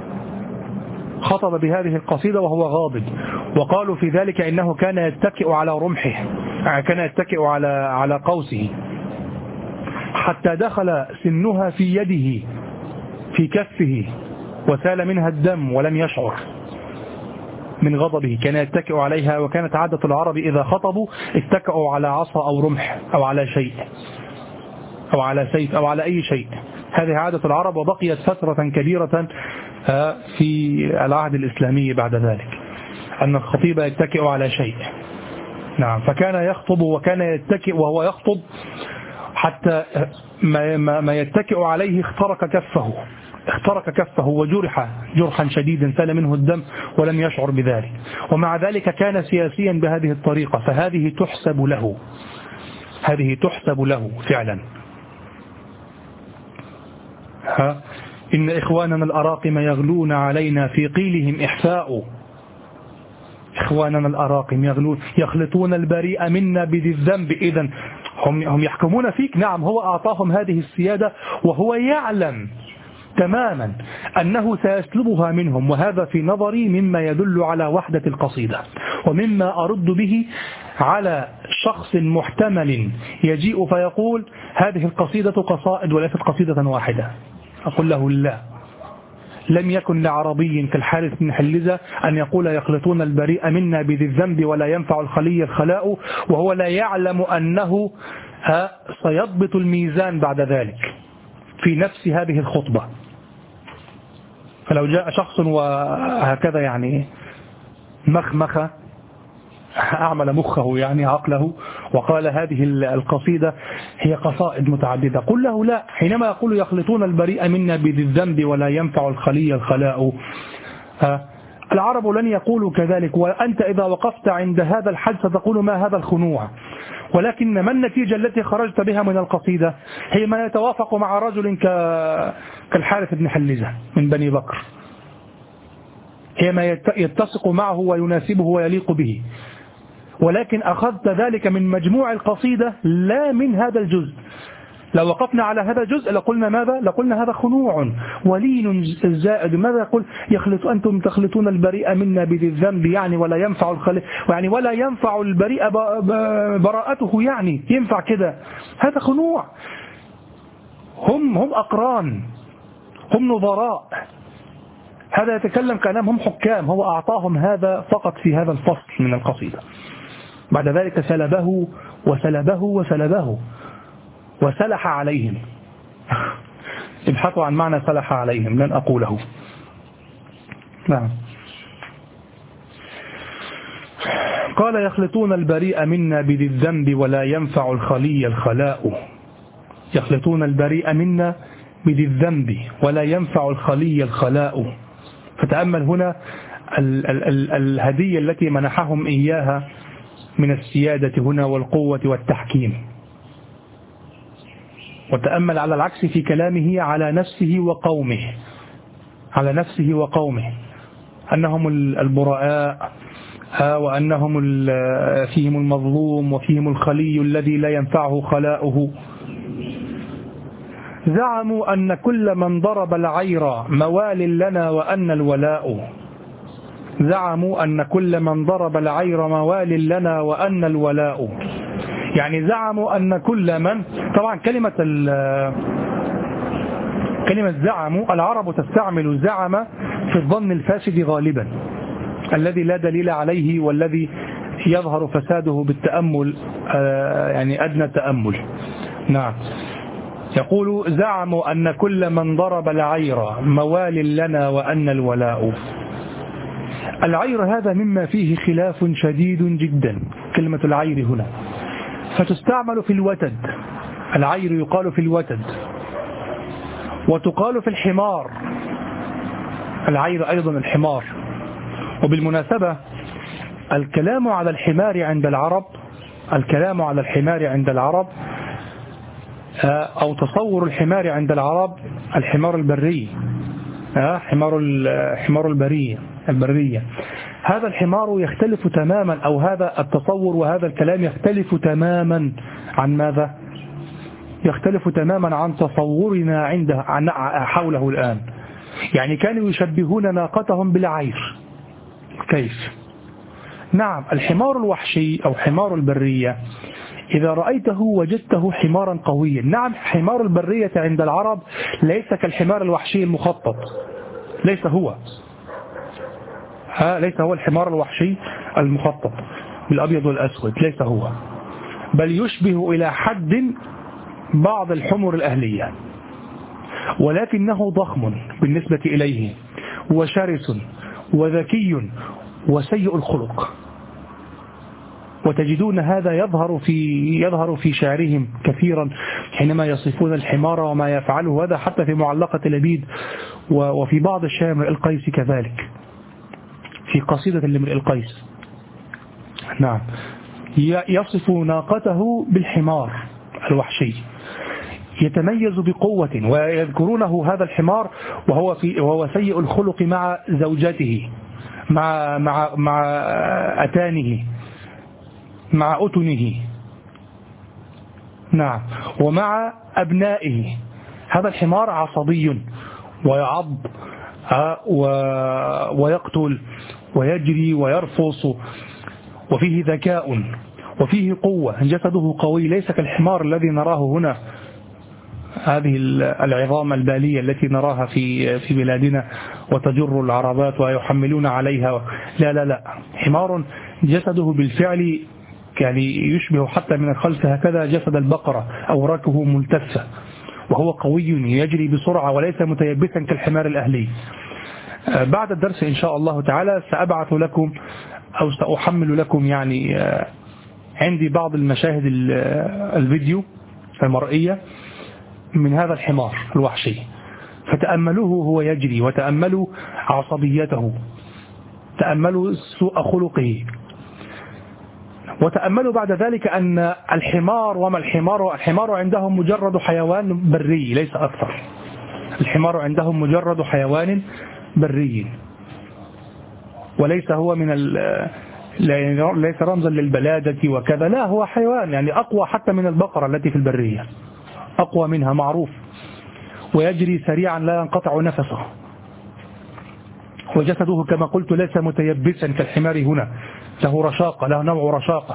خطب بهذه القصيدة وهو غاضب. وقالوا في ذلك إنه كان يتكئ على رمحه، كان يتكئ على قوسه، حتى دخل سنها في يده في كفه وسال منها الدم ولم يشعر من غضبه، كان يتكئ عليها. وكانت عادة العرب إذا خطبوا اتكئوا على عصا أو رمح أو على شيء أو على سيف أو على أي شيء. هذه عادة العرب، وبقيت فترة كبيرة في العهد الإسلامي بعد ذلك أن الخطيب يتكئ على شيء. نعم، فكان يخطب وكان يتكئ وهو يخطب حتى ما يتكئ عليه اخترق كفه وجرح جرحا شديدا، سال منه الدم ولم يشعر بذلك. ومع ذلك كان سياسيا بهذه الطريقة، فهذه تحسب له، هذه تحسب له فعلا. إن إخواننا الأراقم يغلون علينا في قيلهم إحفاء. إخواننا الأراقم يغلون، يخلطون البريء منا بذي الذنب. إذن هم يحكمون فيك. نعم، هو أعطاهم هذه السيادة وهو يعلم تماما أنه سيسلبها منهم، وهذا في نظري مما يدل على وحدة القصيدة، ومما أرد به على شخص محتمل يجيء فيقول هذه القصيدة قصائد وليست قصيدة واحدة. أقول له لا، لم يكن لعربي كالحارث بن حلزة أن يقول يخلطون البريء منا بذي الذنب ولا ينفع الخلي الخلاء، وهو لا يعلم أنه سيضبط الميزان بعد ذلك في نفس هذه الخطبة. فلو جاء شخص وهكذا يعني مخ أعمل مخه يعني عقله وقال هذه القصيدة هي قصائد متعددة، قل له لا. حينما يقول يخلطون البريء منا بذي الذنب ولا ينفع الخلي الخلاء، العرب لن يقولوا كذلك، وأنت إذا وقفت عند هذا الحد ستقول ما هذا الخنوع. ولكن ما النتيجة التي خرجت بها من القصيدة؟ هي ما يتوافق مع رجل كالحارث بن حلزة من بني بكر، هي ما يتسق معه ويناسبه ويليق به. ولكن أخذت ذلك من مجموع القصيدة لا من هذا الجزء. لو وقفنا على هذا الجزء لقلنا ماذا؟ لقلنا هذا خنوع ولين زائد. ماذا يقول؟ أنتم تخلطون البريء منا بذي الذنب، يعني ولا ينفع يعني ولا ينفع البريء براءته، يعني ينفع كده؟ هذا خنوع. هم أقران، هم نظراء، هذا يتكلم كأنهم هم حكام. هو أعطاهم هذا فقط في هذا الفصل من القصيدة. بعد ذلك سلبه وسلبه وسلبه وسلح عليهم. ابحثوا عن معنى سلح عليهم، لن أقوله. نعم. قال يخلطون البريء منا بذي الذنب ولا ينفع الخلي الخلاء. يخلطون البريء منا بذي الذنب ولا ينفع الخلي الخلاء. فتأمل هنا الهدية التي منحهم إياها من السيادة هنا والقوة والتحكيم. وتأمل على العكس في كلامه على نفسه وقومه، على نفسه وقومه، أنهم البراء، وأنهم فيهم المظلوم وفيهم الخلي الذي لا ينفعه خلاؤه. زعموا أن كل من ضرب العير موال لنا وأن الولاء. زعموا أن كل من ضرب العير موال لنا وأن الولاء، يعني زعموا أن كل من، طبعا كلمة زعموا العرب تستعمل زعم في الظن الفاسد غالبا، الذي لا دليل عليه والذي يظهر فساده بالتأمل، يعني أدنى تأمل. نعم. يقول زعموا أن كل من ضرب العير موال لنا وأن الولاء. العير هذا مما فيه خلاف شديد جدا، كلمة العير هنا فتستعمل في الوتد. العير يقال في الوتد وتقال في الحمار. العير أيضا الحمار. وبالمناسبة الكلام على الحمار عند العرب، الكلام على الحمار عند العرب أو تصور الحمار عند العرب الحمار البري، حمار البرية. هذا الحمار يختلف تماما، أو هذا التصور وهذا الكلام يختلف تماما عن ماذا؟ يختلف تماما عن تصورنا حوله الآن. يعني كانوا يشبهون ناقتهم بالعير. كيف؟ نعم، الحمار الوحشي أو حمار البرية إذا رأيته وجدته حمارا قويا. نعم، حمار البرية عند العرب ليس كالحمار الوحشي المخطط، ليس هو الحمار الوحشي المخطط بالأبيض والأسود، ليس هو، بل يشبه إلى حد بعض الحمر الأهلية، ولكنه ضخم بالنسبة إليه وشرس وذكي وسيء الخلق. وتجدون هذا يظهر في شعرهم كثيرا حينما يصفون الحمار وما يفعله هذا، حتى في معلقة لبيد وفي بعض الشعر امرئ القيس كذلك، في قصيدة لامرئ القيس. نعم، يصف ناقته بالحمار الوحشي يتميز بقوة، ويذكرونه هذا الحمار وهو سيء الخلق مع زوجته، مع أتانه، مع أتنه. نعم، ومع أبنائه. هذا الحمار عصبي ويعض ويقتل ويجري ويرفص، وفيه ذكاء وفيه قوة، جسده قوي، ليس كالحمار الذي نراه هنا، هذه العظام البالية التي نراها في بلادنا وتجر العربات ويحملون عليها. لا لا لا، حمار جسده بالفعل يعني يشبه حتى من الخلف هكذا جسد البقرة، أوراكه ملتفة، وهو قوي يجري بسرعة وليس متيبسا كالحمار الأهلي. بعد الدرس إن شاء الله تعالى سأبعث لكم أو سأحمل لكم يعني عندي بعض المشاهد الفيديو المرئية من هذا الحمار الوحشي، فتأملوه هو يجري، وتأملوا عصبيته، تأملوا سوء خلقه، وتأملوا بعد ذلك أن الحمار وما الحمار عندهم مجرد حيوان بري ليس أكثر. الحمار عندهم مجرد حيوان بري، وليس هو ليس رمزا للبلادة وكذا، لا، هو حيوان يعني أقوى حتى من البقرة التي في البرية، أقوى منها معروف، ويجري سريعا لا ينقطع نفسه، وجسده كما قلت ليس متيبسا كالحمار هنا، له رشاقة، له نوع رشاقة.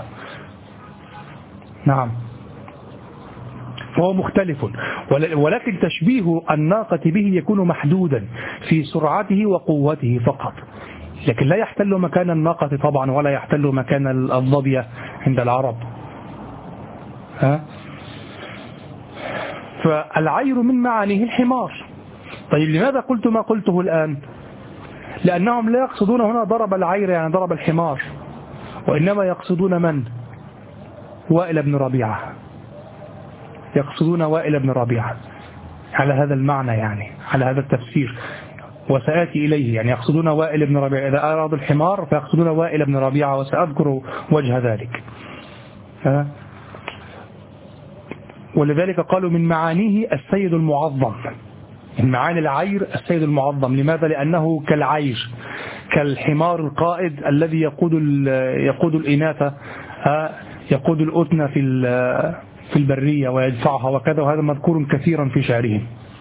نعم، وهو مختلف، ولكن تشبيه الناقة به يكون محدودا في سرعته وقوته فقط، لكن لا يحتل مكان الناقة طبعا، ولا يحتل مكان الظبية عند العرب. فالعير من معانيه الحمار. طيب لماذا قلت ما قلته الآن؟ لأنهم لا يقصدون هنا ضرب العير يعني ضرب الحمار، وإنما يقصدون من؟ وائل بن ربيعة، يقصدون وائل بن ربيعة على هذا المعنى، يعني على هذا التفسير، وسآتي إليه. يعني يقصدون وائل بن ربيعة إذا أرادوا الحمار، فيقصدون وائل بن ربيعة، وسأذكر وجه ذلك. ولذلك قالوا من معانيه السيد المعظم، من معاني العير السيد المعظم. لماذا؟ لأنه كالعير، كالحمار القائد الذي يقود الإناثة، يقود الأتنى في البرية ويدفعها وكذا، وهذا مذكور كثيرا في شعرهم.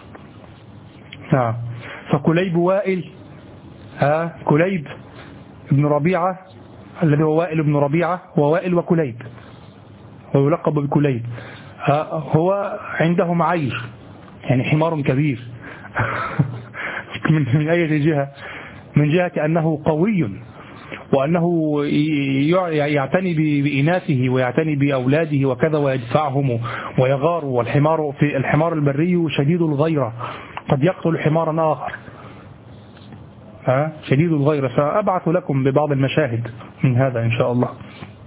فكليب وائل، كليب بن ربيعة الذي هو وائل بن ربيعة، ووائل وكليب، ويلقب بكليب، هو عندهم عير يعني حمار كبير من أي جهة؟ من جهة أنه قوي وأنه يعتني بإناثه ويعتني بأولاده وكذا ويدفعهم ويغار. والحمار في الحمار البري شديد الغيرة، قد يقتل حمارا آخر شديد الغيرة. سأبعث لكم ببعض المشاهد من هذا إن شاء الله.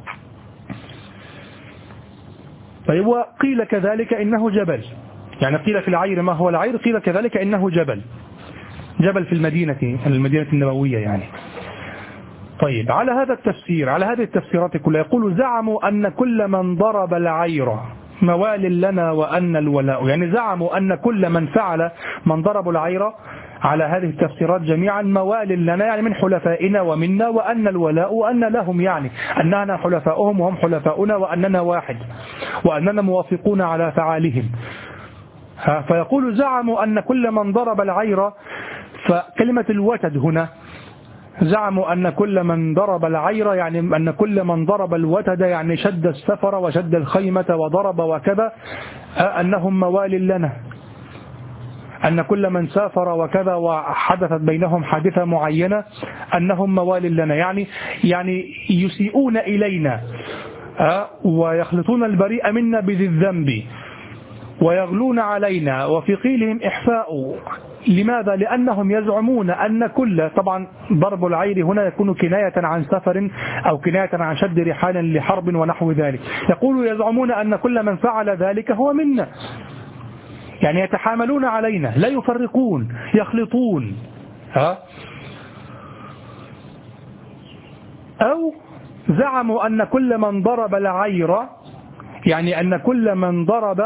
طيب، وقيل كذلك إنه جبل، يعني قيل في العير ما هو العير، قيل كذلك إنه جبل في المدينة النبوية يعني. طيب، على هذا التفسير، على هذه التفسيرات كلها، يقول زعموا أن كل من ضرب العير موال لنا وأن الولاء، يعني زعموا أن كل من فعل من ضرب العير على هذه التفسيرات جميعا موال لنا، يعني من حلفائنا ومنا، وأن الولاء وأن لهم، يعني أننا حلفاؤهم وهم حلفاؤنا، وأننا واحد، وأننا موافقون على فعالهم. فيقول زعموا أن كل من ضرب العير، فكلمة الوتد هنا زعموا أن كل من ضرب العير يعني أن كل من ضرب الوتد، يعني شد السفر وشد الخيمة وضرب وكذا، أنهم موال لنا، أن كل من سافر وكذا وحدثت بينهم حادثة معينة أنهم موال لنا، يعني يسيئون إلينا ويخلطون البريء منا بذي الذنب ويغلون علينا، وفي قيلهم إحفاء. لماذا؟ لأنهم يزعمون أن كل، طبعا ضرب العير هنا يكون كناية عن سفر أو كناية عن شد رحال لحرب ونحو ذلك. يقول يزعمون أن كل من فعل ذلك هو منا، يعني يتحاملون علينا، لا يفرقون، يخلطون. أو زعموا أن كل من ضرب العير، يعني أن كل من ضرب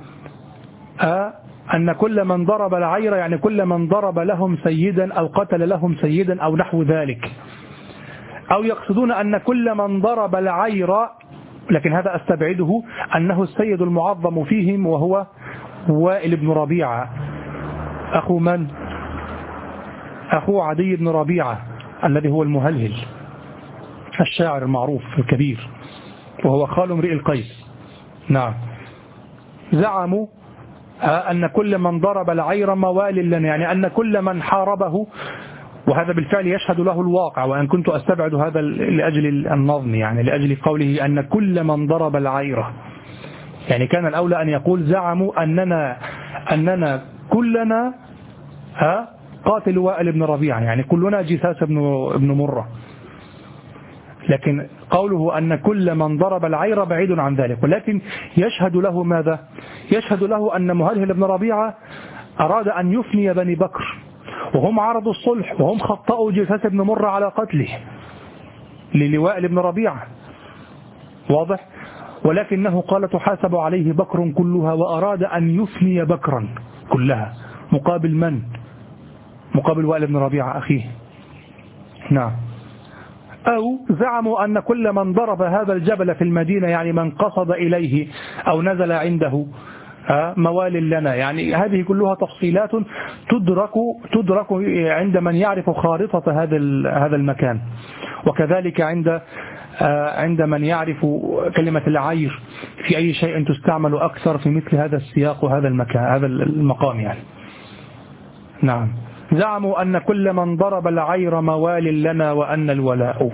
العير يعني كل من ضرب لهم سيدا أو قتل لهم سيدا أو نحو ذلك. أو يقصدون أن كل من ضرب العير، لكن هذا أستبعده، أنه السيد المعظم فيهم وهو وائل بن ربيعة، أخو من؟ أخو عدي بن ربيعة الذي هو المهلهل الشاعر المعروف الكبير، وهو خال امرئ القيس. نعم، زعموا أن كل من ضرب العير موال لنا، يعني أن كل من حاربه، وهذا بالفعل يشهد له الواقع، وأن كنت أستبعد هذا لأجل النظم، يعني لأجل قوله أن كل من ضرب العير، يعني كان الأولى أن يقول زعموا أننا كلنا قاتل وائل بن ربيعة، يعني كلنا جثاث بن مرة. لكن قوله أن كل من ضرب العير بعيد عن ذلك، ولكن يشهد له ماذا؟ يشهد له أن مهلهل بن ربيعة أراد أن يفني بني بكر، وهم عرضوا الصلح، وهم خطأوا جثاث بن مرة على قتله لوائل بن ربيعة، واضح؟ ولكنه قال تحاسب عليه بكر كلها، وأراد أن يفني بكرا كلها مقابل من؟ مقابل وائل بن ربيعة أخيه. نعم. أو زعموا أن كل من ضرب هذا الجبل في المدينة، يعني من قصد إليه أو نزل عنده، موال لنا، يعني هذه كلها تفصيلات تدرك عند من يعرف خارطة هذا المكان، وكذلك عند من يعرف كلمة العير في أي شيء تستعمل أكثر في مثل هذا السياق وهذا المكان، هذا المقام يعني. نعم، زعموا أن كل من ضرب العير موال لنا وأن الولاء.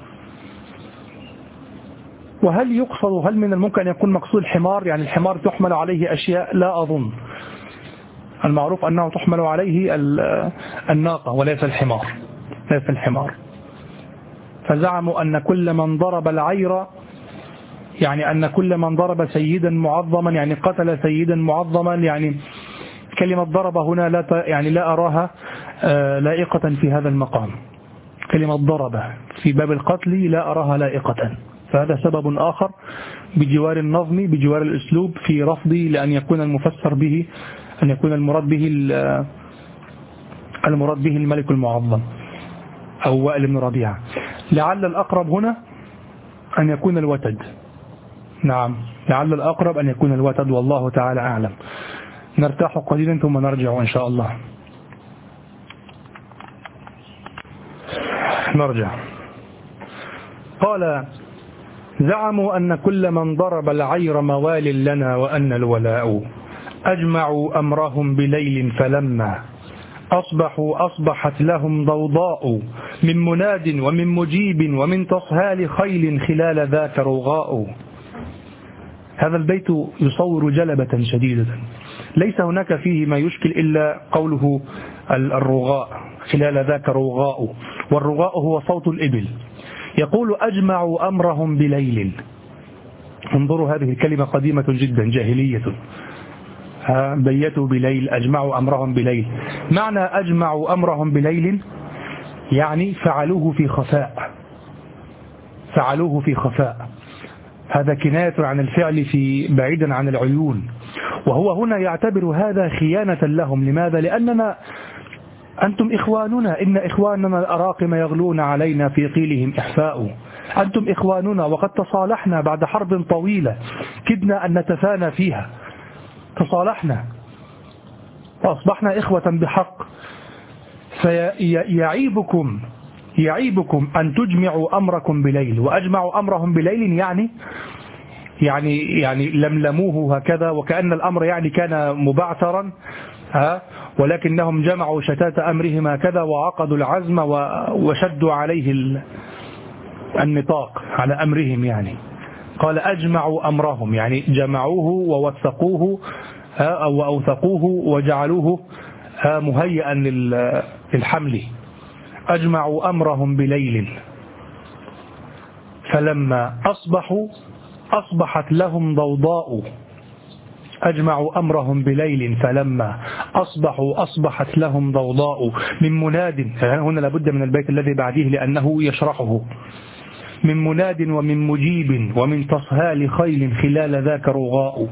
وهل يقصد، هل من الممكن أن يكون مقصود الحمار؟ يعني الحمار تحمل عليه أشياء، لا أظن، المعروف أنه تحمل عليه الناقة وليس الحمار، ليس الحمار. فزعموا أن كل من ضرب العير يعني أن كل من ضرب سيدا معظما، يعني قتل سيدا معظما، يعني كلمة ضرب هنا لا أراها لائقة في هذا المقام. كلمة ضرب في باب القتل لا أراها لائقة، فهذا سبب آخر بجوار النظم، بجوار الأسلوب في رفضي لأن يكون المفسر به، أن يكون المراد به الملك المعظم أو وائل بن ربيعة. لعل الأقرب هنا أن يكون الوتد. نعم، لعل الأقرب أن يكون الوتد، والله تعالى أعلم. نرتاح قليلا ثم نرجع إن شاء الله. نرجع. قال زعموا أن كل من ضرب العير موال لنا وأن الولاء، أجمعوا أمرهم بليل فلما أصبحت لهم ضوضاء، من مناد ومن مجيب ومن تصهال خيل خلال ذاك رغاء. هذا البيت يصور جلبة شديدة ليس هناك فيه ما يشكل إلا قوله الرغاء، خلال ذاك رغاء، والرغاء هو صوت الإبل. يقول أجمعوا أمرهم بليل. انظروا هذه الكلمة قديمة جدا جاهلية. بيتوا بليل، أجمعوا أمرهم بليل. معنى أجمعوا أمرهم بليل يعني فعلوه في خفاء، فعلوه في خفاء. هذا كناية عن الفعل في بعيدا عن العيون، وهو هنا يعتبر هذا خيانة لهم. لماذا؟ لأننا أنتم إخواننا، إن إخواننا الأراقم يغلون علينا في قيلهم إحفاء. أنتم إخواننا وقد تصالحنا بعد حرب طويلة كدنا أن نتفانى فيها، تصالحنا وأصبحنا إخوة بحق. فيعيبكم أن تجمعوا أمركم بليل. وأجمعوا أمرهم بليل يعني لملموه هكذا، وكأن الأمر يعني كان مبعثرا، ولكنهم جمعوا شتات أمرهم هكذا وعقدوا العزم وشدوا عليه النطاق على أمرهم. يعني قال أجمعوا أمرهم يعني جمعوه ووثقوه أو أوثقوه وجعلوه مهيئا للحمل. أجمعوا أمرهم بليل فلما أصبحوا أصبحت لهم ضوضاء. أجمعوا أمرهم بليل فلما أصبحوا أصبحت لهم ضوضاء. من مناد، هنا لابد من البيت الذي بعديه لأنه يشرحه. من مناد ومن مجيب ومن تصهال خيل خلال ذاك رغاء.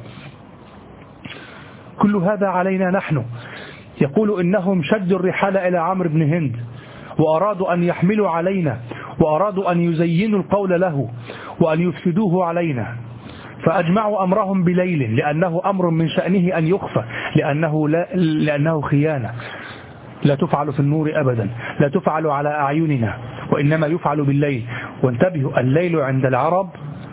كل هذا علينا نحن. يقول إنهم شدوا الرحال إلى عمرو بن هند وأرادوا أن يحملوا علينا، وأرادوا أن يزينوا القول له وأن يفسدوه علينا، فأجمعوا أمرهم بليل لأنه أمر من شأنه أن يخفى، لأنه خيانة لا تفعل في النور أبدا، لا تفعل على أعيننا، وإنما يفعل بالليل. وانتبهوا، الليل عند العرب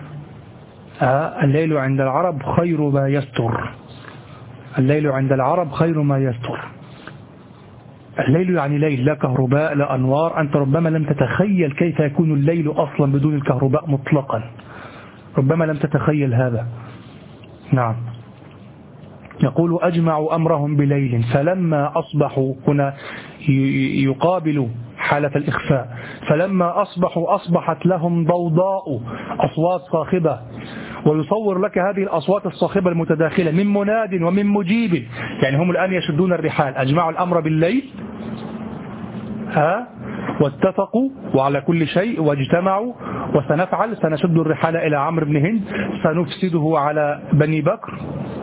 الليل عند العرب خير ما يستر. الليل عند العرب خير ما يستر. الليل يعني ليل، لا كهرباء لا أنوار. أنت ربما لم تتخيل كيف يكون الليل أصلا بدون الكهرباء مطلقا، ربما لم تتخيل هذا. نعم. يقول أجمعوا أمرهم بليل فلما أصبحوا، هنا يقابل حالة الإخفاء. فلما أصبحوا أصبحت لهم ضوضاء، أصوات صاخبة، ويصور لك هذه الأصوات الصاخبة المتداخلة من مناد ومن مجيب. يعني هم الآن يشدون الرحال، أجمعوا الأمر بالليل واتفقوا وعلى كل شيء واجتمعوا، وسنفعل، سنشد الرحال إلى عمرو بن هند، سنفسده على بني بكر.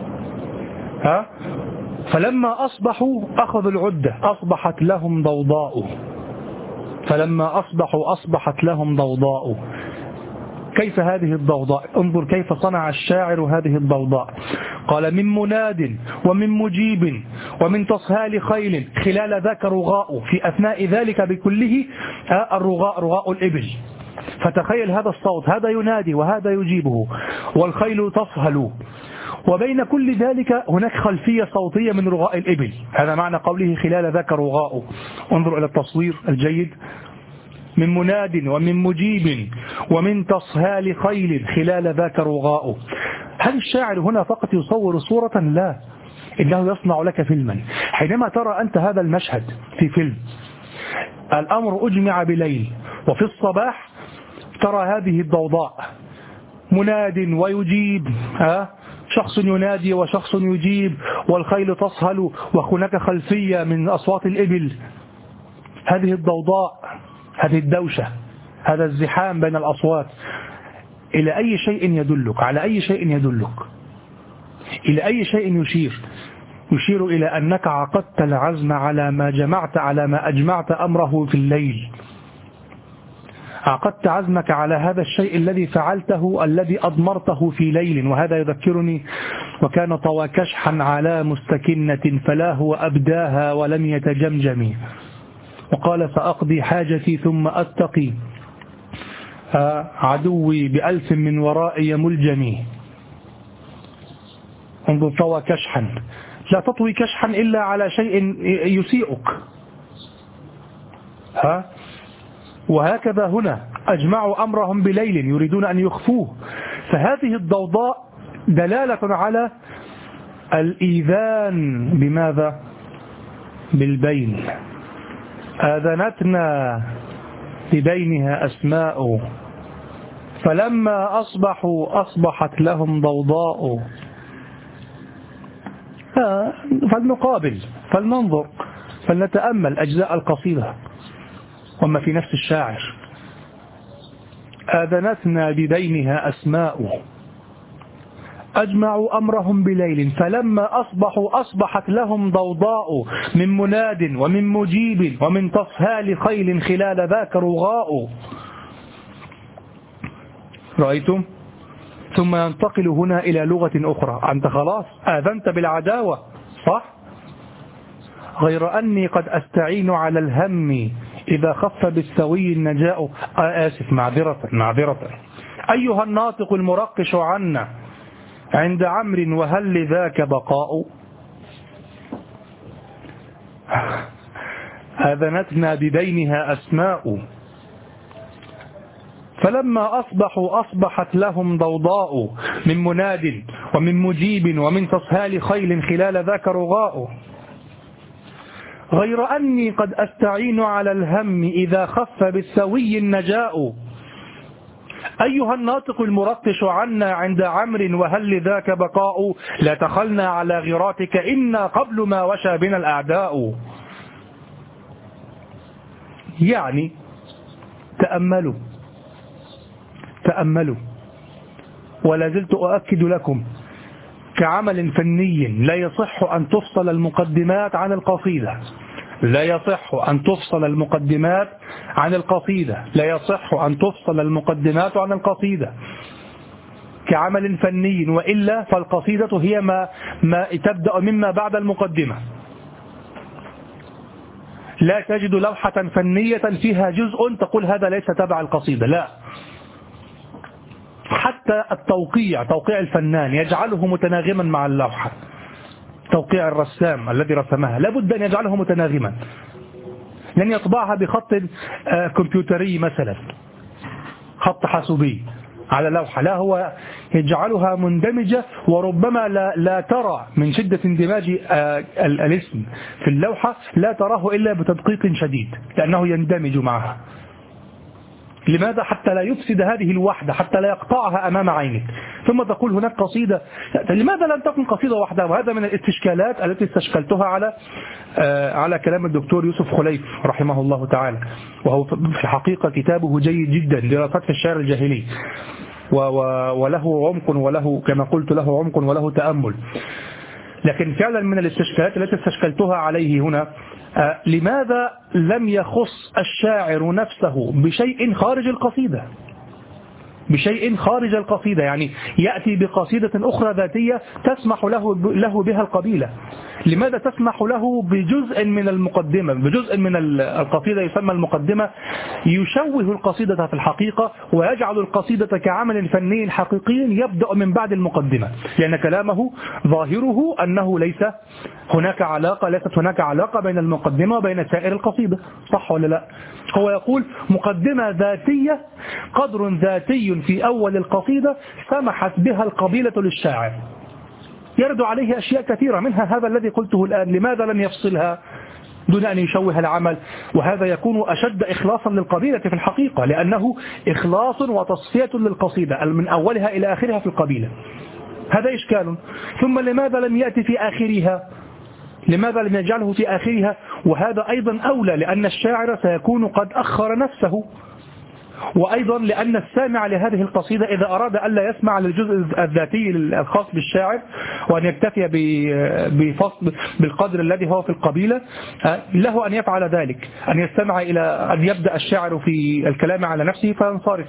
فلما أصبحوا أخذوا العدة، أصبحت لهم ضوضاء. فلما أصبحوا أصبحت لهم ضوضاء. كيف هذه الضوضاء؟ انظر كيف صنع الشاعر هذه الضوضاء. قال من مناد ومن مجيب ومن تصهال خيل خلال ذاك رغاء. في أثناء ذلك بكله الرغاء، رغاء الإبل. فتخيل هذا الصوت، هذا ينادي وهذا يجيبه، والخيل تصهل، وبين كل ذلك هناك خلفية صوتية من رغاء الإبل. هذا معنى قوله خلال ذاك رغاء. انظر إلى التصوير الجيد. من مناد ومن مجيب ومن تصهال خيل خلال ذاك رغاء. هل الشاعر هنا فقط يصور صورة؟ لا، إنه يصنع لك فيلما. حينما ترى أنت هذا المشهد في فيلم، الأمر أجمع بليل، وفي الصباح ترى هذه الضوضاء، مناد ويجيب، شخص ينادي وشخص يجيب، والخيل تصهل، وهناك خلفية من أصوات الإبل. هذه الضوضاء، هذه الدوشة، هذا الزحام بين الأصوات، إلى أي شيء يدلك؟ على أي شيء يدلك؟ إلى أي شيء يشير إلى أنك عقدت العزم على ما جمعت، على ما أجمعت أمره في الليل. عقدت عزمك على هذا الشيء الذي فعلته، الذي أضمرته في ليل. وهذا يذكرني وكان طوى كشحا على مستكنة فلا هو أبداها ولم يتجمجم، وقال سأقضي حاجتي ثم أتقي عدوي بألف من ورائي ملجمي. انظر، طوى كشحا. لا تطوي كشحا إلا على شيء يسيئك. وهكذا هنا أجمعوا أمرهم بليل يريدون أن يخفوه. فهذه الضوضاء دلالة على الإيذان بماذا؟ بالبين. آذنتنا ببينها أسماء فلما أصبحوا أصبحت لهم ضوضاء. فلنقابل، فلننظر، فلنتأمل أجزاء القصيدة وما في نفس الشاعر. آذنتنا ببينها أسماء أجمعوا أمرهم بليل فلما أصبحوا أصبحت لهم ضوضاء من مناد ومن مجيب ومن تصهال خيل خلال ذاك رغاء. رأيتم؟ ثم ينتقل هنا إلى لغة أخرى. أنت خلاص آذنت بالعداوة صح؟ غير أني قد أستعين على الهم إذا خف بالسوي النجاء. آسف، معذرة. أيها الناطق المرقش عنا عند عمرو وهل لذاك بقاء. آذنتنا ببينها أسماء فلما أصبحوا أصبحت لهم ضوضاء من مناد ومن مجيب ومن تصهال خيل خلال ذاك رغاء. غير أني قد أستعين على الهم إذا خف بالسوي النجاء. أيها الناطق المرقش عنا عند عمرو وهل لذاك بقاء. لا تخلنا على غراتك إنا قبل ما وشى بنا الأعداء. يعني تأملوا ولا زلت أؤكد لكم كعمل فني لا يصح أن تفصل المقدمات عن القصيدة. لا يصح أن تفصل المقدمات عن القصيدة. لا يصح أن تفصل المقدمات عن القصيدة كعمل فني، وإلا فالقصيدة هي ما تبدأ مما بعد المقدمة. لا تجد لوحة فنية فيها جزء تقول هذا ليس تبع القصيدة، لا. حتى توقيع الفنان يجعله متناغما مع اللوحة. توقيع الرسام الذي رسمها لابد أن يجعله متناغما. لن يطبعها بخط كمبيوتري مثلا، خط حاسوبي على لوحة، لا، هو يجعلها مندمجة، وربما لا ترى من شدة اندماج الاسم في اللوحة لا تراه إلا بتدقيق شديد لأنه يندمج معها. لماذا؟ حتى لا يفسد هذه الوحدة، حتى لا يقطعها أمام عينك. ثم تقول هناك قصيدة، لماذا لم تكن قصيدة واحدة؟ وهذا من الاستشكالات التي استشكلتها على كلام الدكتور يوسف خليف رحمه الله تعالى، وهو في حقيقة كتابه جيد جدا، دراسات في الشعر الجاهلي، وله عمق، وله كما قلت له عمق وله تأمل. لكن فعلا من الاستشكالات التي استشكلتها عليه هنا، لماذا لم يخص الشاعر نفسه بشيء خارج القصيدة؟ بشيء خارج القصيدة، يعني يأتي بقصيدة أخرى ذاتية تسمح له بها القبيلة. لماذا تسمح له بجزء من المقدمة، بجزء من القصيدة يسمى المقدمة، يشوه القصيدة في الحقيقة ويجعل القصيدة كعمل فني حقيقي يبدأ من بعد المقدمة، لأن كلامه ظاهره أنه ليست هناك علاقة بين المقدمة وبين سائر القصيدة، صح ولا لا؟ هو يقول مقدمة ذاتية، قدر ذاتي في أول القصيدة سمحت بها القبيلة للشاعر، يرد عليه أشياء كثيرة منها هذا الذي قلته الآن. لماذا لم يفصلها دون أن يشوه العمل؟ وهذا يكون أشد إخلاصا للقبيلة في الحقيقة، لأنه إخلاص وتصفية للقصيدة من أولها إلى آخرها في القبيلة. هذا إشكال. ثم لماذا لم يأتي في آخرها؟ لماذا لم يجعله في آخرها؟ وهذا أيضا أولى، لأن الشاعر سيكون قد أخر نفسه، وأيضا لأن السامع لهذه القصيدة إذا أراد ألا يسمع للجزء الذاتي الخاص بالشاعر وأن يكتفي بفصل بالقدر الذي هو في القبيلة، له أن يفعل ذلك، أن يستمع إلى أن يبدأ الشاعر في الكلام على نفسه فينصرف.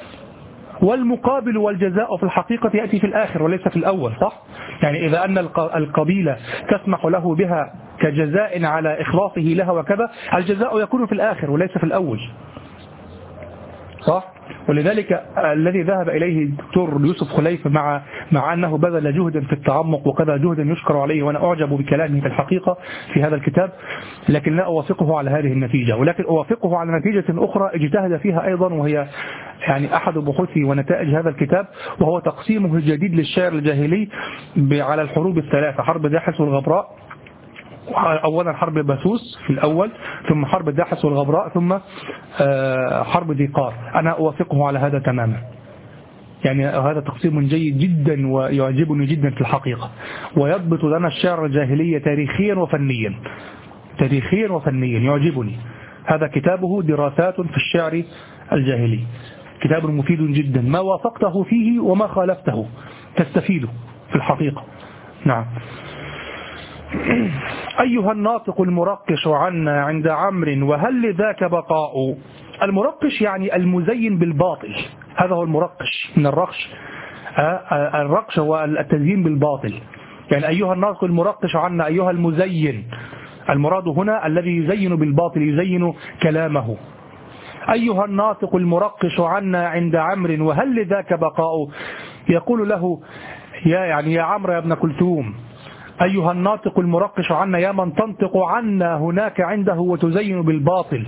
والمقابل والجزاء في الحقيقة يأتي في الآخر وليس في الأول، صح؟ يعني إذا أن القبيلة تسمح له بها كجزاء على إخلاصه لها وكذا، الجزاء يكون في الآخر وليس في الأول، صح؟ ولذلك الذي ذهب إليه الدكتور يوسف خليف مع أنه بذل جهدا في التعمق وكذا جهدا يشكر عليه، وأنا أعجب بكلامه في الحقيقة في هذا الكتاب، لكن لا أوافقه على هذه النتيجة، ولكن أوافقه على نتيجة أخرى اجتهد فيها أيضا، وهي يعني أحد بحوثي ونتائج هذا الكتاب، وهو تقسيمه الجديد للشعر الجاهلي على الحروب الثلاثة: حرب داحس والغبراء، أولا حرب باسوس في الأول، ثم حرب داحس والغبراء، ثم حرب ذي قار. أنا أوافقه على هذا تماما، يعني هذا تقسيم جيد جدا ويعجبني جدا في الحقيقة، ويضبط لنا الشعر الجاهلي تاريخيا وفنيا، تاريخيا وفنيا يعجبني. هذا كتابه دراسات في الشعر الجاهلي، كتاب مفيد جدا، ما وافقته فيه وما خالفته تستفيد في الحقيقة. نعم. أيها الناطق المرقش عنا عند عمرو وهل لذاك بقاء. المرقش يعني المزين بالباطل، هذا هو المرقش من الرقش. الرقش هو التزيين بالباطل، يعني أيها الناطق المرقش عنا، أيها المزين، المراد هنا الذي يزين بالباطل، يزين كلامه. أيها الناطق المرقش عنا عند عمرو وهل لذاك بقاء، يقول له يا عمرو يا ابن كلثوم، أيها الناطق المرقش عنا، يا من تنطق عنا هناك عنده وتزين بالباطل.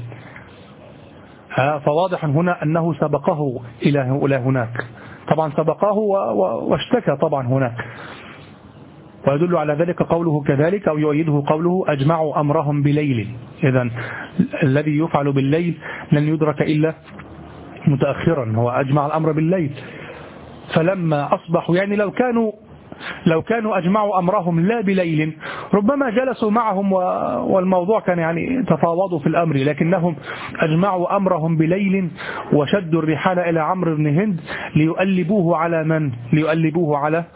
فواضح هنا أنه سبقه إلى هناك، طبعا سبقه واشتكى طبعا هناك، ويدل على ذلك قوله كذلك، أو يؤيده قوله أجمعوا أمرهم بليل. إذن الذي يفعل بالليل لن يدرك إلا متأخرا، هو أجمع الأمر بالليل. فلما أصبحوا، يعني لو كانوا أجمعوا أمرهم لا بليل ربما جلسوا معهم والموضوع كان يعني تفاوضوا في الأمر، لكنهم أجمعوا أمرهم بليل وشدوا الرحال إلى عمرو بن هند ليؤلبوه على من؟ ليؤلبوه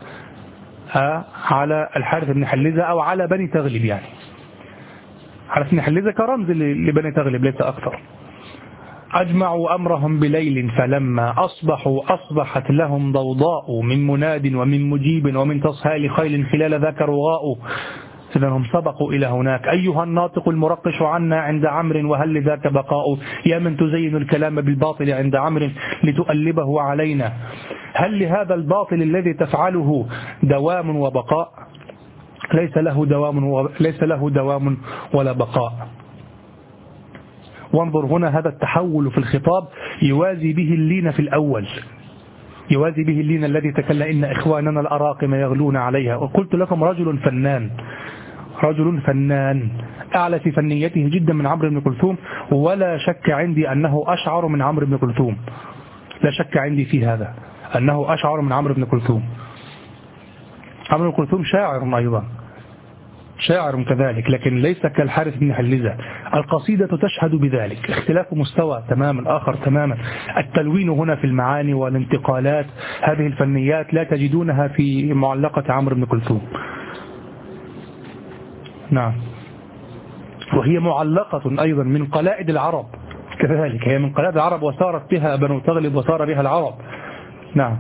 على الحارث بن حلزة، أو على بني تغلب، يعني حارث بن حلزة كرمز لبني تغلب ليس أكثر. أجمعوا أمرهم بليل فلما أصبحوا أصبحت لهم ضوضاء من مناد ومن مجيب ومن تصهال خيل خلال ذاك رغاء. إذن سبقوا إلى هناك. أيها الناطق المرقش عنا عند عمرو وهل لذاك بقاء، يا من تزين الكلام بالباطل عند عمرو لتؤلبه علينا، هل لهذا الباطل الذي تفعله دوام وبقاء؟ ليس له دوام ولا بقاء. وانظر هنا هذا التحول في الخطاب يوازي به اللين في الأول، يوازي به اللين الذي تكلم إن إخواننا الأراقم يغلون عليها. وقلت لكم رجل فنان أعلى في فنيته جدا من عمرو بن كلثوم، ولا شك عندي أنه أشعر من عمرو بن كلثوم، لا شك عندي في هذا أنه أشعر من عمرو بن كلثوم. عمرو بن كلثوم شاعر أيضا، شاعر كذلك، لكن ليس كالحارث بن حلزة. القصيدة تشهد بذلك، اختلاف مستوى تماما آخر تماما. التلوين هنا في المعاني والانتقالات، هذه الفنيات لا تجدونها في معلقة عمرو بن كلثوم. نعم. وهي معلقة أيضا من قلائد العرب كذلك، هي من قلائد العرب وسارت بها بنو تغلب وسار بها العرب. نعم.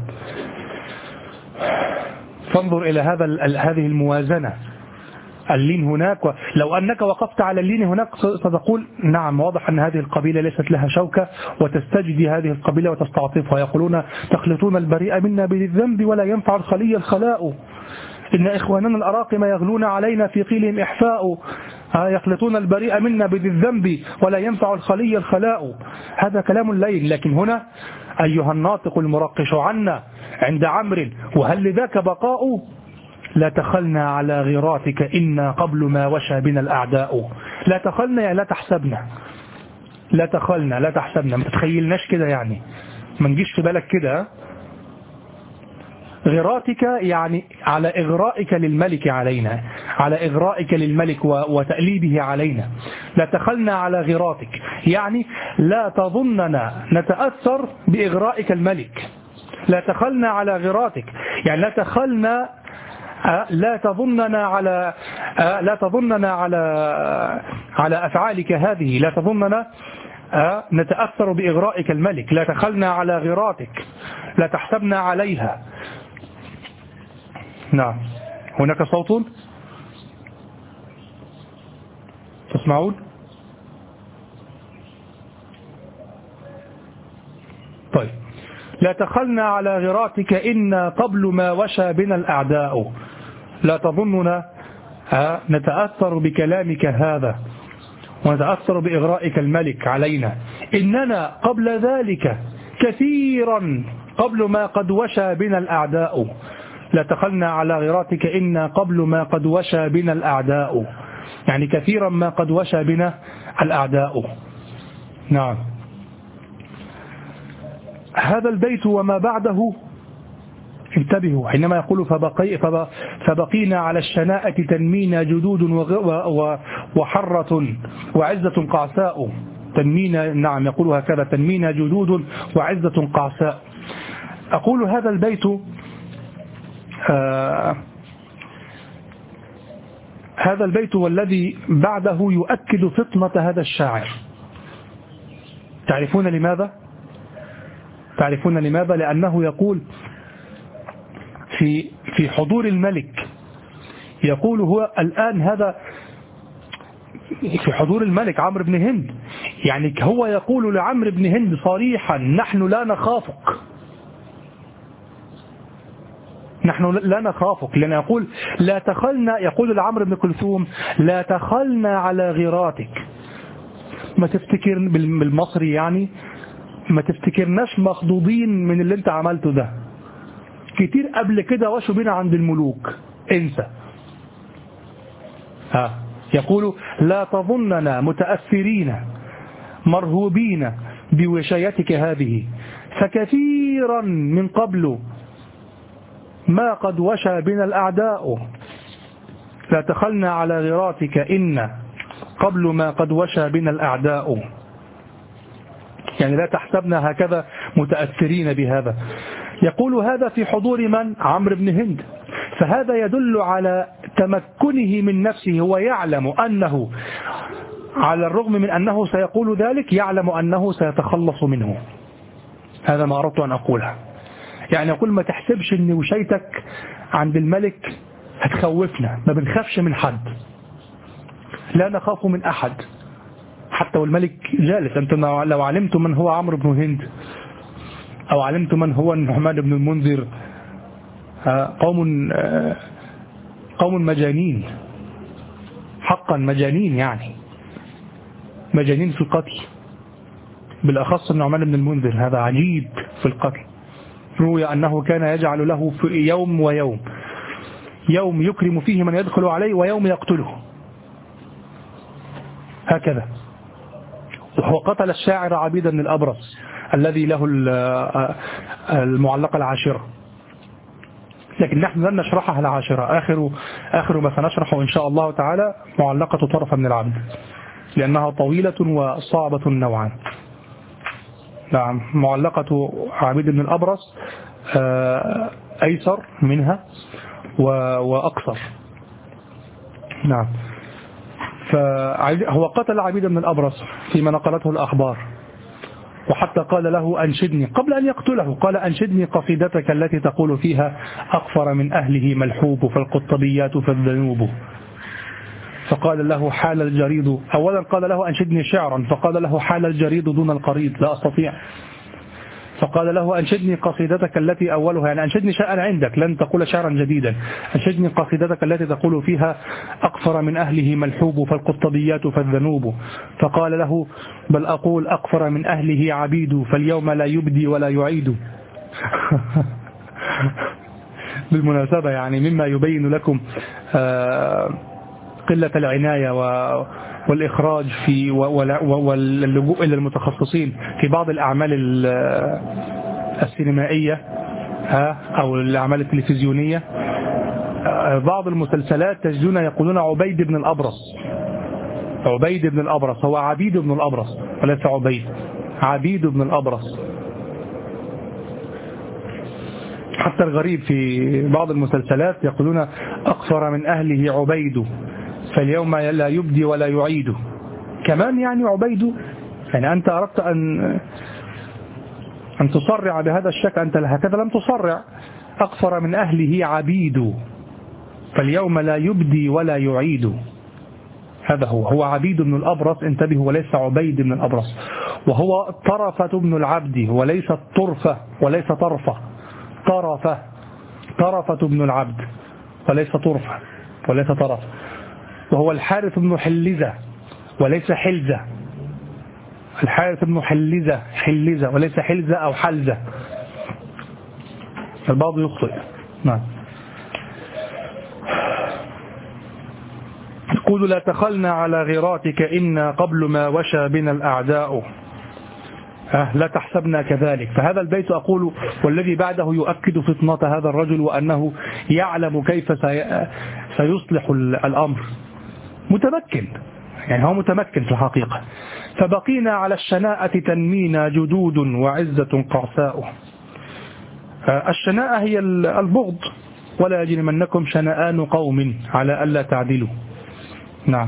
فانظر إلى هذه الموازنة، اللين هناك، لو أنك وقفت على اللين هناك ستقول نعم واضح أن هذه القبيلة ليست لها شوكة، وتستجدي هذه القبيلة وتستعطفها. يقولون تخلطون البريء منا بالذنب ولا ينفع الخلي الخلاء، إن إخواننا الأراقم يغلون علينا في قيلهم إحفاء، يخلطون البريء منا بالذنب ولا ينفع الخلي الخلاء. هذا كلام الليل. لكن هنا أيها الناطق المرقش عنا عند عمرو وهل لذاك بقاء، لا تخلنا على غيراتك إنا قبل ما وشى بنا الأعداء. لا تخلنا يعني لا تحسبنا، لا تخلنا لا تحسبنا، ما تتخيلناش كده، يعني ما نجيش في بالك كده. غيراتك يعني على إغرائك للملك علينا، على إغرائك للملك وتأليبه علينا. لا تخلنا على غيراتك يعني لا تظننا نتأثر بإغرائك الملك. لا تخلنا على غيراتك يعني لا تظننا على أفعالك هذه، لا تظننا نتأثر بإغرائك الملك. لا تخلنا على غيراتك، لا تحسبنا عليها. نعم. هناك صوت تسمعون؟ طيب. لا تخلنا على غراتك إنا قبل ما وشى بنا الأعداء. لا تظننا نتأثر بكلامك هذا ونتأثر بإغرائك الملك علينا، إننا قبل ذلك كثيرا قبل ما قد وشى بنا الأعداء. لا تخلنا على غراتك إنا قبل ما قد وشى بنا الأعداء، يعني كثيرا ما قد وشى بنا الأعداء. نعم. هذا البيت وما بعده انتبهوا حينما يقول فبقينا على الشناءة تنمينا جدود وحرة وعزة قعساء. تنمينا، نعم يقول هكذا، تنمينا جدود وعزة قعساء. أقول هذا البيت هذا البيت والذي بعده يؤكد فطنة هذا الشاعر. تعرفون لماذا؟ تعرفون لماذا؟ لأنه يقول في حضور الملك، يقول هو الآن هذا في حضور الملك عمرو بن هند، يعني هو يقول لعمرو بن هند صريحا نحن لا نخافك، نحن لا نخافك، لأن يقول لا تخلنا، يقول لعمرو بن كلثوم لا تخلنا على غراتك. ما تفتكر بالمصري يعني ما تفتكرناش مخضوضين من اللي انت عملته ده، كتير قبل كده وشوا بينا عند الملوك، انسى. يقول لا تظننا متأثرين مرهوبين بوشايتك هذه، فكثيرا من قبل ما قد وشى بنا الأعداء. لا تخلنا على غراتك إن قبل ما قد وشى بنا الأعداء، يعني لا تحسبنا هكذا متأثرين بهذا. يقول هذا في حضور من؟ عمرو بن هند. فهذا يدل على تمكنه من نفسه، هو يعلم أنه على الرغم من أنه سيقول ذلك يعلم أنه سيتخلص منه. هذا ما أردت أن أقوله، يعني يقول ما تحسبش أن وشيتك عند الملك هتخوفنا، ما بنخافش من حد، لا نخاف من أحد حتى والملك جالس. أنتم لو علمتم من هو عمرو بن هند أو علمتم من هو النعمان بن المنذر، قوم مجانين حقا، مجانين، يعني مجانين في القتل، بالأخص النعمان بن المنذر هذا عجيب في القتل. روي أنه كان يجعل له في يوم ويوم، يوم يكرم فيه من يدخل عليه ويوم يقتله، هكذا. وهو قتل الشاعر عبيد بن الأبرص الذي له المعلقة العاشرة، لكن نحن لن نشرحها العاشرة، آخر ما سنشرحه إن شاء الله تعالى معلقة طرف من العبد، لأنها طويلة وصعبة نوعا. نعم، معلقة عبيد بن الأبرص أيسر منها وأقصر. نعم. فهو قتل عبيد بن الأبرص فيما نقلته الأخبار، وحتى قال له أنشدني قبل أن يقتله، قال أنشدني قصيدتك التي تقول فيها أقفر من أهله ملحوب فالقطبيات فالذنوب. فقال له حال الجريد، أولا قال له أنشدني شعرا، فقال له حال الجريد دون القريد لا أستطيع. فقال له أنشدني قصيدتك التي أولها، يعني أنشدني شيئا عندك لن تقول شعرا جديدا، أنشدني قصيدتك التي تقول فيها أقفر من أهله ملحوب فالقطبيات فالذنوب. فقال له بل أقول أقفر من أهله عبيد فاليوم لا يبدي ولا يعيد. بالمناسبة يعني مما يبين لكم قلة العناية والإخراج في واللجوء إلى المتخصصين في بعض الأعمال السينمائية أو الأعمال التلفزيونية. بعض المسلسلات تجدون يقولون عبيد بن الأبرص، عبيد بن الأبرص، هو عبيد بن الأبرص وليس عبيد، عبيد بن الأبرص. حتى الغريب في بعض المسلسلات يقولون أقصر من أهله عبيد فاليوم لا يبدي ولا يعيد. كمان يعني عبيد، يعني أنت أردت أن تصرع بهذا الشكل، أنت هكذا لم تصرع. أقصر من أهله عبيد فاليوم لا يبدي ولا يعيد. هذا هو عبيد بن الأبرص، انتبهوا، وليس عبيد بن الأبرص. وهو طرفة بن العبد وليس الطرفة وليس طرفة، طرفة بن العبد وليس طرفة وليس طرف. وهو الحارث بن حلزة وليس حلزة، الحارث بن حلزة وليس حلزة أو حلزة، البعض يخطئ. نعم. يقول لا تخلنا على غيراتك إنا قبل ما وشى بنا الأعداء، لا تحسبنا كذلك. فهذا البيت أقول والذي بعده يؤكد فطنة هذا الرجل وأنه يعلم كيف سيصلح الأمر، متمكن، يعني هو متمكن في الحقيقة. فبقينا على الشناءة تنمينا جدود وعزة قعساء. الشناءة هي البغض، ولا يجرمنكم شنآن قوم على ألا تعدلوا. نعم.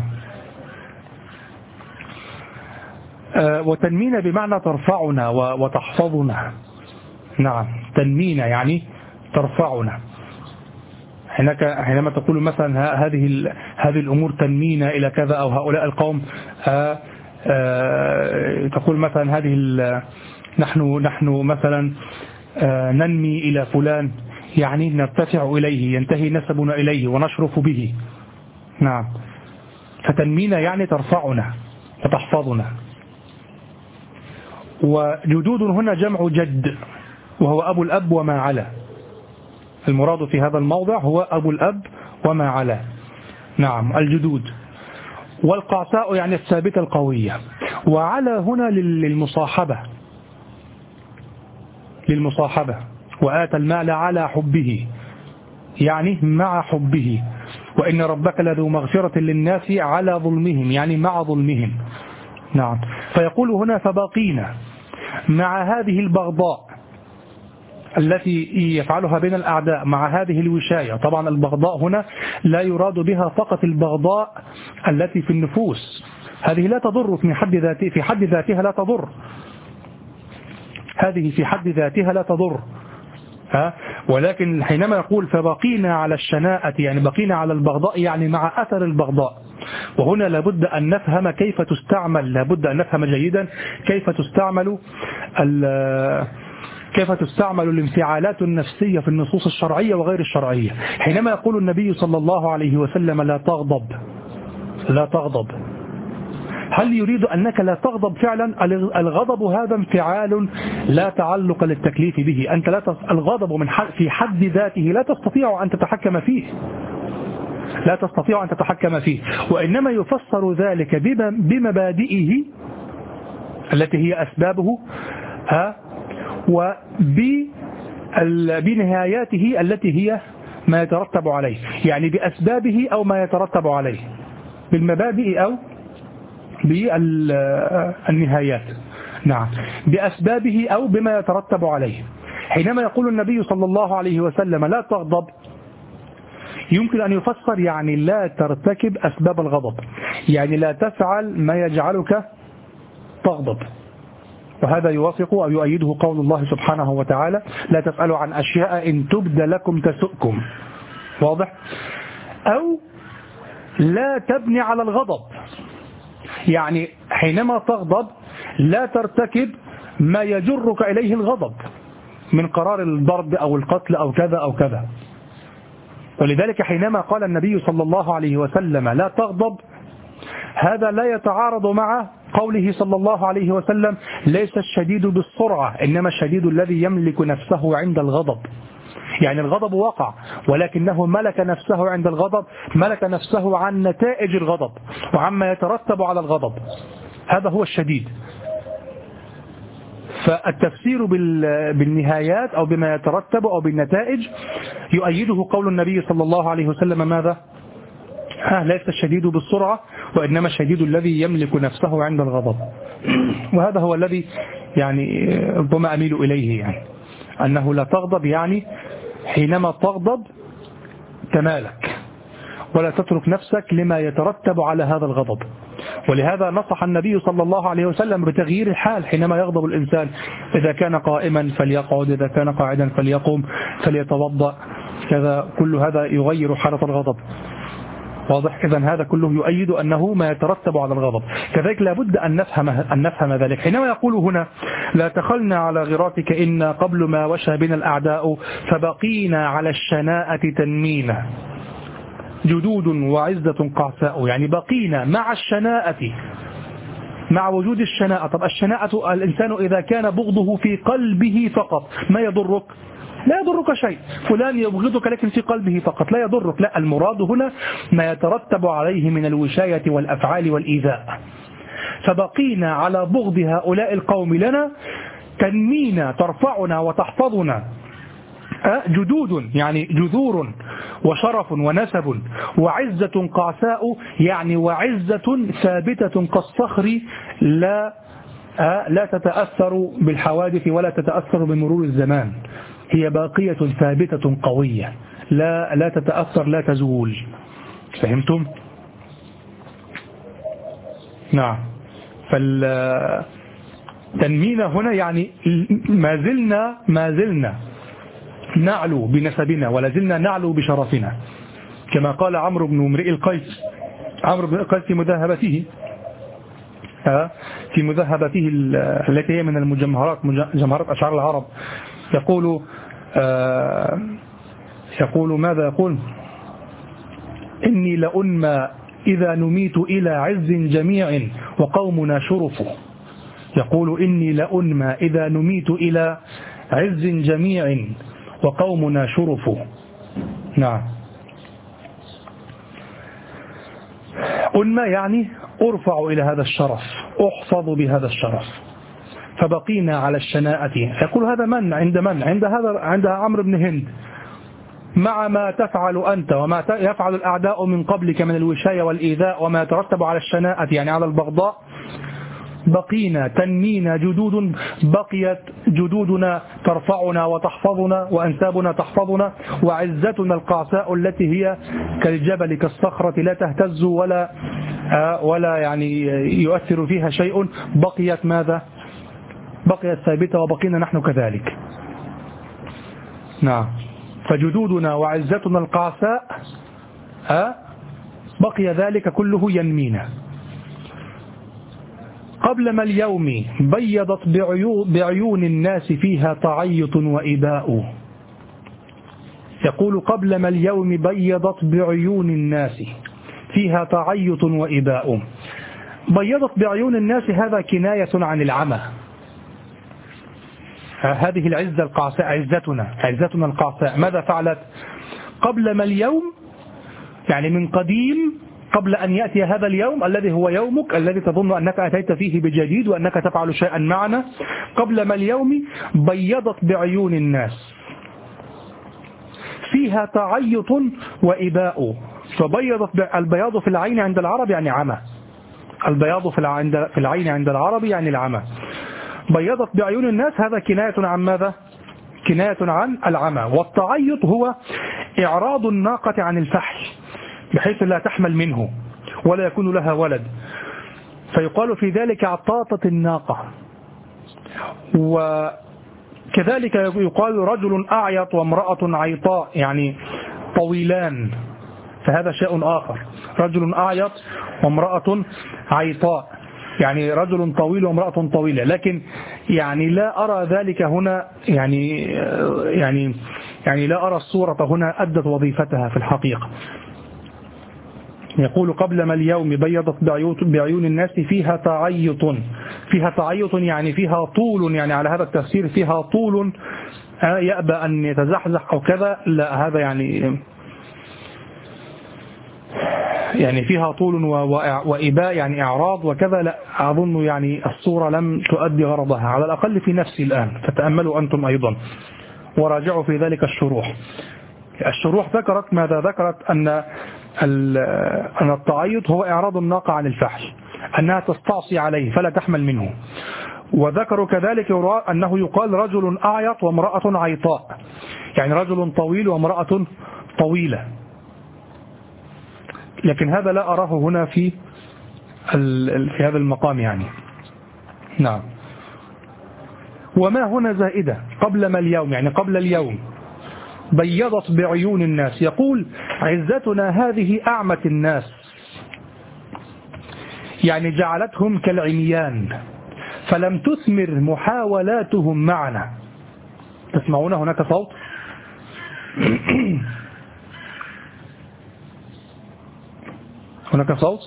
وتنمينا بمعنى ترفعنا وتحفظنا. نعم، تنمينا يعني ترفعنا. حينما تقول مثلا هذه الأمور تنمينا إلى كذا، أو هؤلاء القوم تقول مثلا نحن مثلا ننمي إلى فلان، يعني نرتفع إليه، ينتهي نسبنا إليه ونشرف به. نعم. فتنمينا يعني ترفعنا وتحفظنا. وجدود هنا جمع جد، وهو أبو الأب وما علا. المراد في هذا الموضع هو أبو الأب وما علا. نعم، الجدود. والقعساء يعني الثابتة القوية. وعلى هنا للمصاحبة. وآتى المال على حبه، يعني مع حبه. وإن ربك لذو مغفرة للناس على ظلمهم، يعني مع ظلمهم. نعم. فيقول هنا فبقينا مع هذه البغضاء التي يفعلها بين الأعداء، مع هذه الوشاية. طبعا البغضاء هنا لا يراد بها فقط البغضاء التي في النفوس، هذه لا تضر في حد ذاتها لا تضر، هذه في حد ذاتها لا تضر. ولكن حينما يقول فبقينا على الشناءة، يعني بقينا على البغضاء، يعني مع أثر البغضاء. وهنا لابد أن نفهم كيف تستعمل، لابد أن نفهم جيدا كيف تستعمل الانفعالات النفسية في النصوص الشرعية وغير الشرعية. حينما يقول النبي صلى الله عليه وسلم لا تغضب، هل يريد أنك لا تغضب فعلا؟ الغضب هذا انفعال لا تعلق للتكليف به. أنت الغضب في حد ذاته لا تستطيع أن تتحكم فيه، وإنما يفسر ذلك بمبادئه التي هي أسبابه، وبنهاياته التي هي ما يترتب عليه، يعني بأسبابه أو ما يترتب عليه، بالمبادئ أو بالنهايات. نعم، بأسبابه أو بما يترتب عليه. حينما يقول النبي صلى الله عليه وسلم لا تغضب، يمكن أن يفسر يعني لا ترتكب أسباب الغضب، يعني لا تفعل ما يجعلك تغضب. وهذا يوافق أو يؤيده قول الله سبحانه وتعالى لا تسألوا عن أشياء إن تبد لكم تسؤكم. واضح؟ أو لا تبني على الغضب، يعني حينما تغضب لا ترتكب ما يجرك إليه الغضب من قرار الضرب أو القتل أو كذا أو كذا. ولذلك حينما قال النبي صلى الله عليه وسلم لا تغضب، هذا لا يتعارض مع قوله صلى الله عليه وسلم ليس الشديد بالسرعة إنما الشديد الذي يملك نفسه عند الغضب. يعني الغضب وقع، ولكنه ملك نفسه عند الغضب، ملك نفسه عن نتائج الغضب وعما يترتب على الغضب، هذا هو الشديد. فالتفسير بالنهايات أو بما يترتب أو بالنتائج يؤيده قول النبي صلى الله عليه وسلم ماذا؟ ليس الشديد بالسرعة وإنما الشديد الذي يملك نفسه عند الغضب. وهذا هو الذي يعني ربما أميل إليه، يعني أنه لا تغضب، يعني حينما تغضب تمالك ولا تترك نفسك لما يترتب على هذا الغضب. ولهذا نصح النبي صلى الله عليه وسلم بتغيير الحال حينما يغضب الإنسان، إذا كان قائما فليقعد، إذا كان قاعدا فليقوم، فليتوضأ، كذا. كل هذا يغير حالة الغضب. واضح؟ إذن هذا كله يؤيد أنه ما يترتب على الغضب. كذلك لابد أن نفهم ذلك حينما يقول هنا لا تخلنا على غراتك إن قبل ما وشى بنا الأعداء فبقينا على الشناءة تنمينا جدود وعزة قعساء، يعني بقينا مع الشناءة، مع وجود الشناءة. طب الشناءة الإنسان إذا كان بغضه في قلبه فقط ما يضرك؟ لا يضرك شيء. فلان يبغضك لكن في قلبه فقط لا يضرك. لا، المراد هنا ما يترتب عليه من الوشاية والأفعال والإيذاء. فبقينا على بغض هؤلاء القوم لنا تنمينا ترفعنا وتحفظنا جدود يعني جذور وشرف ونسب وعزة قعساء يعني وعزة ثابتة كالصخر لا تتأثر بالحوادث ولا تتأثر بمرور الزمان، هي باقية ثابتة قوية لا تتأثر لا تزول. فهمتم؟ نعم. فالتنمينا هنا يعني ما زلنا نعلو بنسبنا ولا زلنا نعلو بشرفنا، كما قال عمرو بن امرئ القيس في مذهبته التي هي من المجمهرات، مجمهرات أشعار العرب، يقول ماذا يقول؟ إني لأنمى إذا نميت إلى عز جميع وقومنا شرف. يقول إني لأنمى إذا نميت إلى عز جميع وقومنا شرف. نعم. أنمى يعني أرفع إلى هذا الشرف، أحفظ بهذا الشرف. فبقينا على الشناءة. يقول هذا من؟ عند عمرو بن هند، مع ما تفعل أنت وما يفعل الأعداء من قبلك من الوشاية والإيذاء وما يترتب على الشناءة يعني على البغضاء، بقينا تنمينا جدود، بقيت جدودنا ترفعنا وتحفظنا وأنسابنا تحفظنا، وعزتنا القعساء التي هي كالجبل كالصخرة لا تهتز ولا يعني يؤثر فيها شيء، بقيت ماذا؟ بقيت ثابتة وبقينا نحن كذلك. نعم. فجدودنا وعزتنا القعساء بقي ذلك كله ينمينا. قبل ما اليوم بيضت بعيون الناس فيها تعيط وإباء. يقول قبل ما اليوم بيضت بعيون الناس فيها تعيط وإباء. بيضت بعيون الناس هذا كناية عن العمى. هذه العزة القعساء عزتنا القعساء ماذا فعلت؟ قبل ما اليوم يعني من قديم، قبل أن يأتي هذا اليوم الذي هو يومك الذي تظن أنك أتيت فيه بجديد وأنك تفعل شيئا معنا، قبل ما اليوم بيضت بعيون الناس فيها تعيط وإباء. فبيضت البياض في العين عند العرب يعني عمى، البياض في العين عند العرب يعني العمى. بيضت بعيون الناس هذا كناية عن ماذا؟ كناية عن العمى. والتعيط هو إعراض الناقة عن الفحل بحيث لا تحمل منه ولا يكون لها ولد، فيقال في ذلك عطاطة الناقة. وكذلك يقال رجل أعيط وامرأة عيطاء يعني طويلان، فهذا شيء آخر. رجل أعيط وامرأة عيطاء يعني رجل طويل وامرأة طويلة، لكن يعني لا أرى ذلك هنا يعني لا أرى الصورة هنا أدت وظيفتها في الحقيقة. يقول قبل ما اليوم بيضت بعيون الناس فيها تعيط يعني فيها طول، يعني على هذا التفسير فيها طول يأبى أن يتزحزح أو كذا، لا هذا يعني فيها طول وإباء يعني إعراض وكذا، لا أظن يعني الصورة لم تؤدي غرضها على الأقل في نفسي الآن، فتأملوا أنتم أيضا وراجعوا في ذلك الشروح ذكرت ماذا؟ ذكرت أن التعيط هو إعراض الناقة عن الفحل، أنها تستعصي عليه فلا تحمل منه. وذكروا كذلك أنه يقال رجل أعيط وامرأة عيطاء يعني رجل طويل وامرأة طويلة، لكن هذا لا أراه هنا في هذا المقام يعني. نعم. وما هنا زائدة قبل ما اليوم يعني قبل اليوم، بيضت بعيون الناس. يقول عزتنا هذه أعمت الناس، يعني جعلتهم كالعميان، فلم تثمر محاولاتهم معنا. تسمعون هناك صوت؟ هناك صوت؟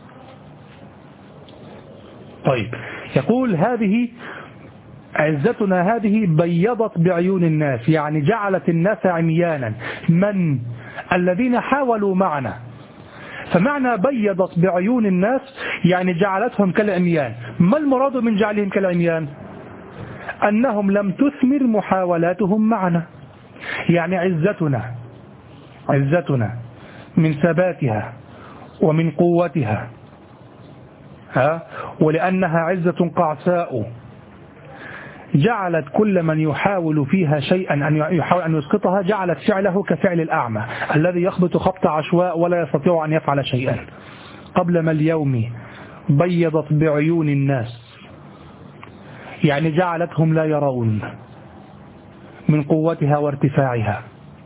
طيب، يقول هذه عزتنا هذه بيضت بعيون الناس، يعني جعلت الناس عميانا، من الذين حاولوا معنا. فمعنى بيضت بعيون الناس يعني جعلتهم كالعميان. ما المراد من جعلهم كالعميان؟ أنهم لم تثمر محاولاتهم معنا. يعني عزتنا من ثباتها ومن قوتها، ولأنها عزة قعساء جعلت كل من يحاول فيها شيئا أن يحاول أن يسقطها جعلت فعله كفعل الأعمى الذي يخبط خبط عشواء ولا يستطيع أن يفعل شيئا. قبل ما اليوم بيضت بعيون الناس، يعني جعلتهم لا يرون من قوتها وارتفاعها.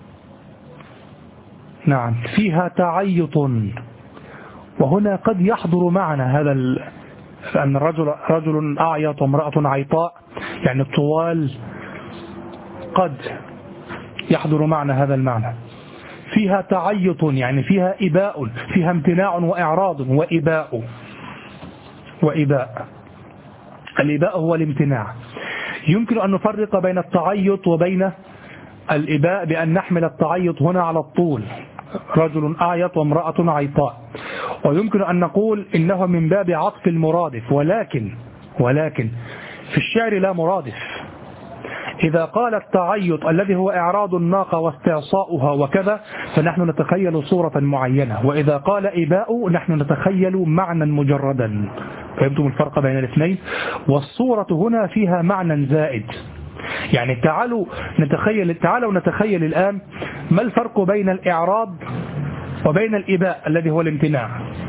نعم، فيها تعيط. وهنا قد يحضر معنا هذا أن رجل أعيط وامرأة عيطاء، يعني الطوال، قد يحضر معنا هذا المعنى. فيها تعيط يعني فيها إباء، فيها امتناع وإعراض وإباء. الإباء هو الامتناع. يمكن أن نفرق بين التعيط وبين الإباء بأن نحمل التعيط هنا على الطول، رجل أعيط وامرأة عيطاء، ويمكن أن نقول إنه من باب عطف المرادف، ولكن في الشعر لا مرادف. إذا قال التعيط الذي هو إعراض الناقة واستعصاؤها وكذا فنحن نتخيل صورة معينة، وإذا قال إباء نحن نتخيل معنى مجردا. فهمتم الفرق بين الاثنين؟ والصورة هنا فيها معنى زائد. يعني تعالوا نتخيل الآن ما الفرق بين الإعراض وبين الإباء الذي هو الامتناع.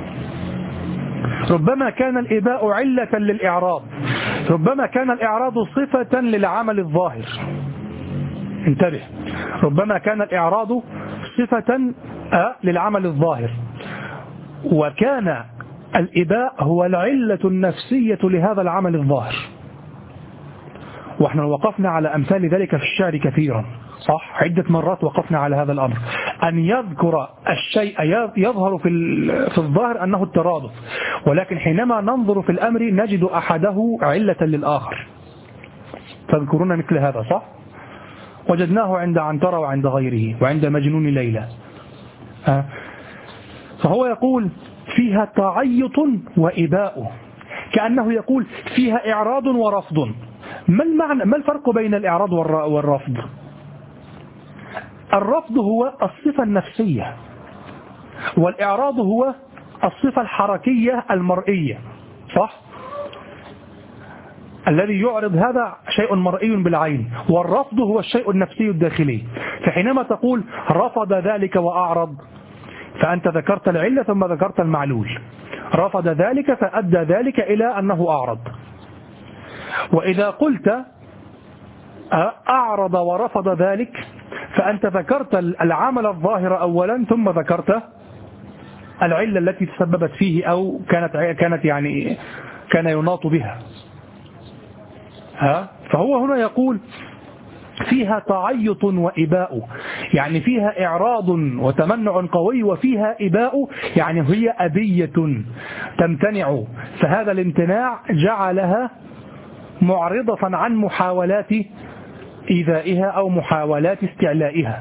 ربما كان الإباء علة للإعراض، ربما كان الإعراض صفة للعمل الظاهر. انتبه، ربما كان الإعراض صفة للعمل الظاهر، وكان الإباء هو العلة النفسية لهذا العمل الظاهر. واحنا وقفنا على أمثال ذلك في الشعر كثيرا، صح؟ عدة مرات وقفنا على هذا الأمر، أن يذكر الشيء يظهر في الظاهر أنه الترادف، ولكن حينما ننظر في الأمر نجد أحده علة للآخر. تذكرون مثل هذا، صح؟ وجدناه عند عنترة وعند غيره وعند مجنون ليلى. فهو يقول فيها تعيط وإباء، كأنه يقول فيها إعراض ورفض. ما الفرق بين الإعراض والرفض؟ الرفض هو الصفة النفسية، والإعراض هو الصفة الحركية المرئية، صح؟ الذي يعرض هذا شيء مرئي بالعين، والرفض هو الشيء النفسي الداخلي. فحينما تقول رفض ذلك وأعرض فأنت ذكرت العلة ثم ذكرت المعلول. رفض ذلك فأدى ذلك إلى أنه أعرض. وإذا قلت أعرض ورفض ذلك فأنت ذكرت العمل الظاهر أولا ثم ذكرت العلة التي تسببت فيه أو كانت يعني كان يناط بها. فهو هنا يقول فيها تعيط وإباء، يعني فيها إعراض وتمنع قوي، وفيها إباء يعني هي أبية تمتنع. فهذا الامتناع جعلها معرضة عن محاولات إيذائها أو محاولات استعلائها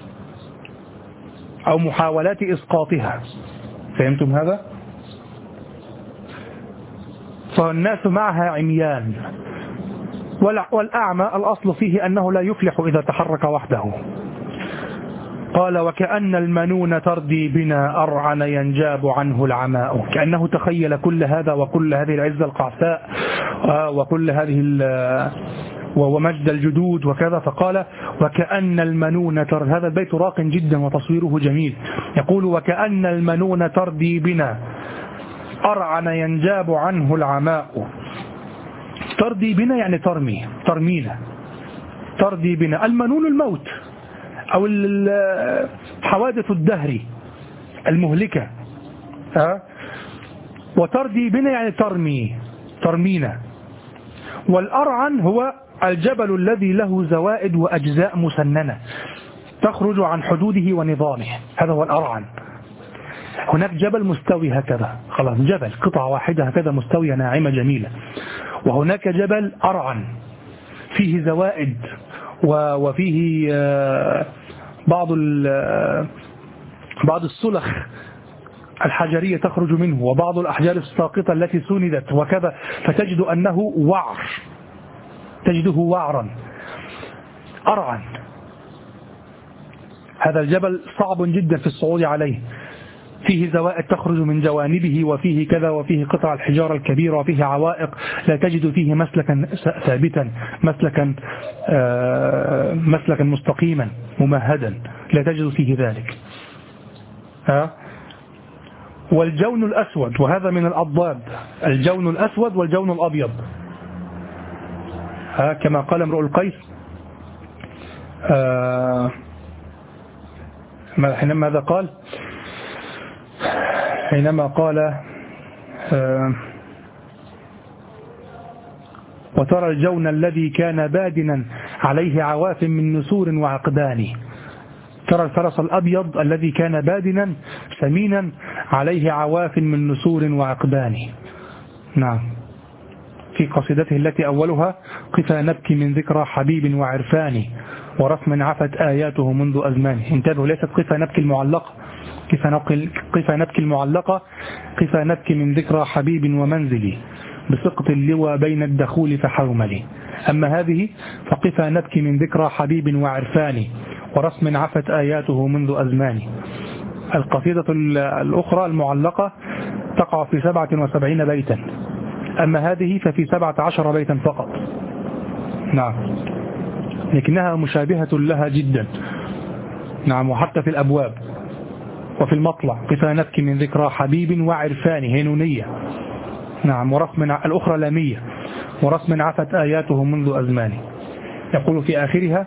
أو محاولات إسقاطها. فهمتم هذا؟ فالناس معها عميان، والأعمى الأصل فيه أنه لا يفلح إذا تحرك وحده. قال وكأن المنون تردي بنا أرعن ينجاب عنه العماء. كأنه تخيل كل هذا وكل هذه العزة القعساء وكل هذه ومجد الجدود وكذا، فقال وكأن المنون هذا البيت راق جدا وتصويره جميل. يقول وكأن المنون تردي بنا أرعن ينجاب عنه العماء. تردي بنا يعني ترمينا. تردي بنا. المنون الموت، أو حوادث الدهر المهلكة. وتردي بنا يعني ترمينا. والأرعن هو الجبل الذي له زوائد وأجزاء مسننة تخرج عن حدوده ونظامه، هذا هو الأرعن. هناك جبل مستوي هكذا، خلاص جبل قطعة واحدة هكذا مستوية ناعمة جميلة، وهناك جبل أرعن فيه زوائد وفيه بعض السلخ الحجرية تخرج منه، وبعض الأحجار الساقطة التي سندت وكذا، فتجد أنه وعر، تجده وعرا أرعن. هذا الجبل صعب جدا في الصعود عليه، فيه زوائد تخرج من جوانبه، وفيه كذا، وفيه قطع الحجارة الكبيرة، وفيه عوائق، لا تجد فيه مسلكا ثابتا، مسلكا مستقيما ممهدا، لا تجد فيه ذلك. والجون الأسود، وهذا من الأضداد، الجون الأسود والجون الأبيض، كما قال امرؤ القيس ماذا قال حينما قال وترى الجون الذي كان بادنا عليه عواف من نسور وعقدان. ترى الفرس الأبيض الذي كان بادنا سمينا عليه عواف من نسور وعقدان. نعم، في قصيدته التي أولها قفا نبكي من ذكرى حبيب وعرفان ورسم عفت آياته منذ أزمان. انتبهوا، ليست قفا نبكي المعلقة، قفا نبكي المعلقة قفا نبكي من ذكرى حبيب ومنزلي بسقط اللوى بين الدخول فحوملي. أما هذه فقفا نبكي من ذكرى حبيب وعرفان ورسم عفت آياته منذ أزمان. القصيدة الأخرى المعلقة تقع في 77 بيتا، أما هذه ففي 17 بيتا فقط. نعم، لكنها مشابهة لها جدا. نعم، وحتى في الأبواب وفي المطلع قفا نبكي من ذكرى حبيب وعرفان هينونية. نعم، ورسم الأخرى لامية ورسم عفت آياته منذ أزمان. يقول في آخرها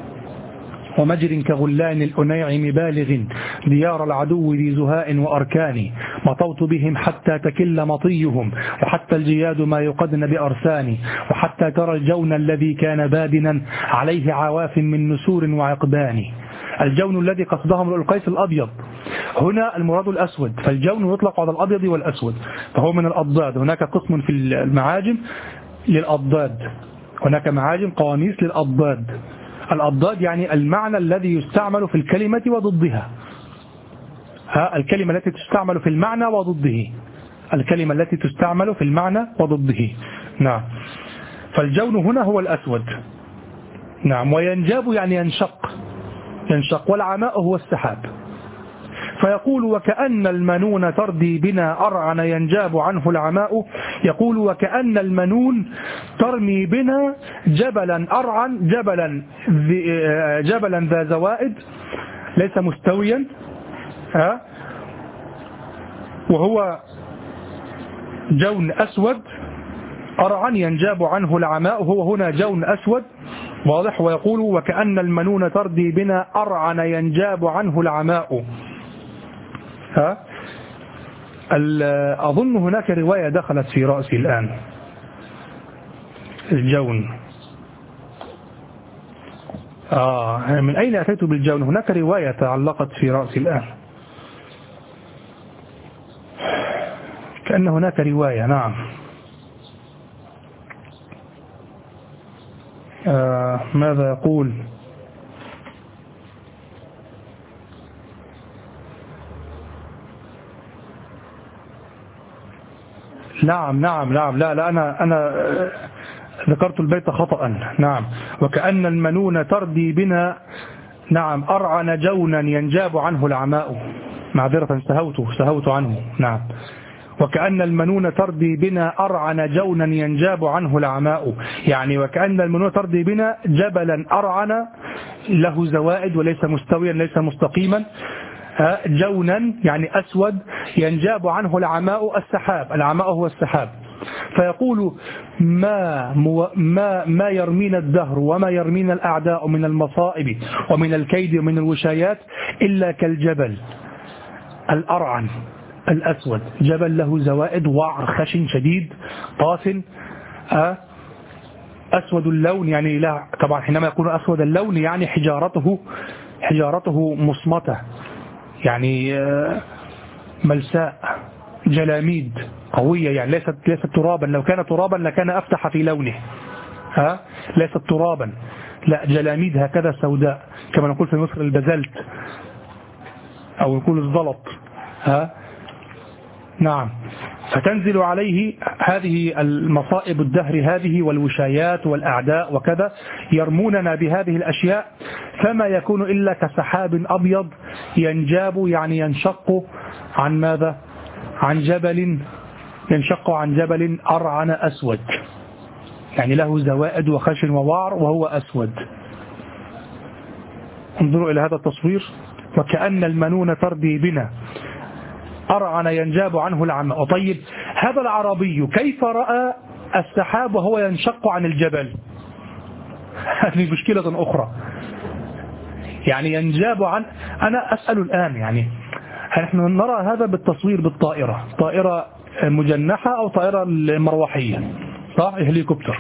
ومجر كغلان الأنيعم بالغ ديار العدو ذي زهاء وأركان مطوت بهم حتى تكل مطيهم وحتى الجياد ما يقدن بأرسان وحتى ترى الجون الذي كان بادنا عليه عواف من نسور وعقدان. الجون الذي قصده امرؤ القيس الأبيض، هنا المراد الأسود، فالجون يطلق على الأبيض والأسود، فهو من الأضداد. هناك قسم في المعاجم للأضداد، هناك معاجم قواميس للأضداد. الأضداد يعني المعنى الذي يستعمل في الكلمة وضدها، الكلمة التي تستعمل في المعنى وضده، الكلمة التي تستعمل في المعنى وضده. نعم، فالجون هنا هو الأسود. نعم، وينجاب يعني ينشق، والعماء هو السحاب. فيقول وكأن المنون تردي بنا أرعن ينجاب عنه العماء. يقول وكأن المنون ترمي بنا جبلا أرعن، جبلا ذا زوائد ليس مستويا، وهو جون أسود أرعن ينجاب عنه العماء، هو هنا جون أسود واضح. ويقول وكأن المنون تردي بنا أرعن ينجاب عنه العماء. أظن هناك رواية دخلت في رأسي الآن، الجون. من أين أتيت بالجون؟ هناك رواية تعلقت في رأسي الآن، كأن هناك رواية. نعم، ماذا يقول؟ نعم لا أنا ذكرت البيت خطأ. نعم، وكأن المنون تردي بنا، نعم، أرعن جونا ينجاب عنه العماء. معذرة، سهوت عنه. نعم، وكأن المنون تردي بنا أرعن جونا ينجاب عنه العماء، يعني وكأن المنون تردي بنا جبلا أرعن له زوائد وليس مستويا ليس مستقيما، جونا يعني أسود، ينجاب عنه العماء، السحاب، العماء هو السحاب. فيقول ما يرمينا الدهر وما يرمينا الأعداء من المصائب ومن الكيد ومن الوشايات إلا كالجبل الأرعن الأسود، جبل له زوائد، وعر، خشن، شديد، قاس، أسود اللون، يعني لا طبعا حينما يكون أسود اللون يعني حجارته مصمتة، يعني ملساء، جلاميد قوية، يعني ليست ترابا، لو كان ترابا لكان أفتح في لونه، ليست ترابا، لا، جلاميد هكذا سوداء، كما نقول في مصر البزلت أو نقول الزلط، نعم. فتنزل عليه هذه المصائب الدهر هذه والوشايات والأعداء وكذا، يرموننا بهذه الأشياء، فما يكون إلا كسحاب أبيض ينجاب، يعني ينشق عن ماذا؟ عن جبل، ينشق عن جبل أرعن أسود، يعني له زوائد وخشن ووعر وهو أسود. انظروا إلى هذا التصوير، وكأن المنون تردي بنا، أرعن ينجاب عنه العمى. طيب هذا العربي كيف رأى السحاب وهو ينشق عن الجبل؟ هذه مشكلة أخرى، يعني ينجاب عن، أنا أسأل الآن، يعني نحن نرى هذا بالتصوير بالطائرة، طائرة مجنحة أو طائرة مروحية، صح، هليكوبتر،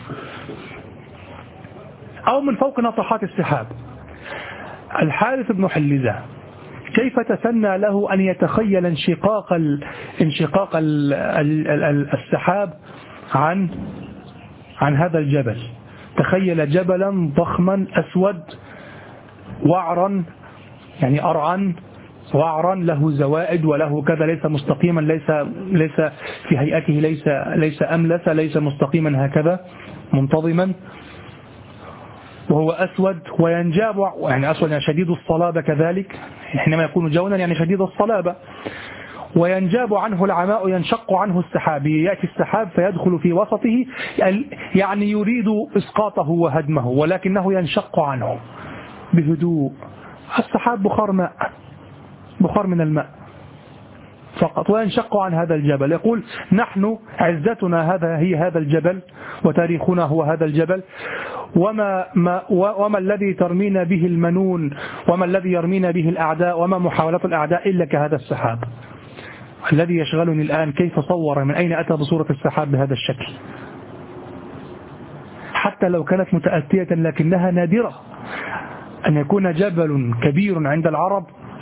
أو من فوق ناطحات السحاب. الحارث بن حلزة كيف تسنى له أن يتخيل انشقاق السحاب عن هذا الجبل؟ تخيل جبلا ضخما أسود وعرا، يعني أرعا وعرا، له زوائد وله كذا، ليس مستقيما، ليس في هيئته، ليس أملس، ليس مستقيما هكذا منتظما، وهو أسود وينجاب، يعني أسود يعني شديد الصلابة كذلك، حينما يكون جونا يعني شديد الصلابة، وينجاب عنه العماء، ينشق عنه السحاب، يأتي السحاب فيدخل في وسطه، يعني يريد إسقاطه وهدمه، ولكنه ينشق عنه بهدوء. السحاب بخار ماء، بخار من الماء فقط، وينشق عن هذا الجبل. يقول نحن عزتنا هذا الجبل، وتاريخنا هو هذا الجبل، وما الذي ترمينا به المنون، وما الذي يرمينا به الأعداء، وما محاولات الأعداء إلا كهذا السحاب. الذي يشغلني الآن كيف صور، من أين أتى بصورة السحاب بهذا الشكل؟ حتى لو كانت متأتية لكنها نادرة، أن يكون جبل كبير عند العرب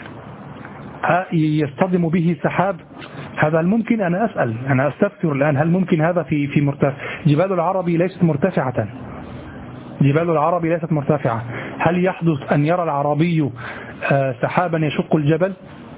يصطدم به سحاب، هذا الممكن؟ أنا أسأل، أنا أستفسر الآن، هل ممكن هذا في مرتفع؟ جبال العرب ليست مرتفعة، جبال العرب ليست مرتفعة. هل يحدث أن يرى العربي سحابا يشق الجبل؟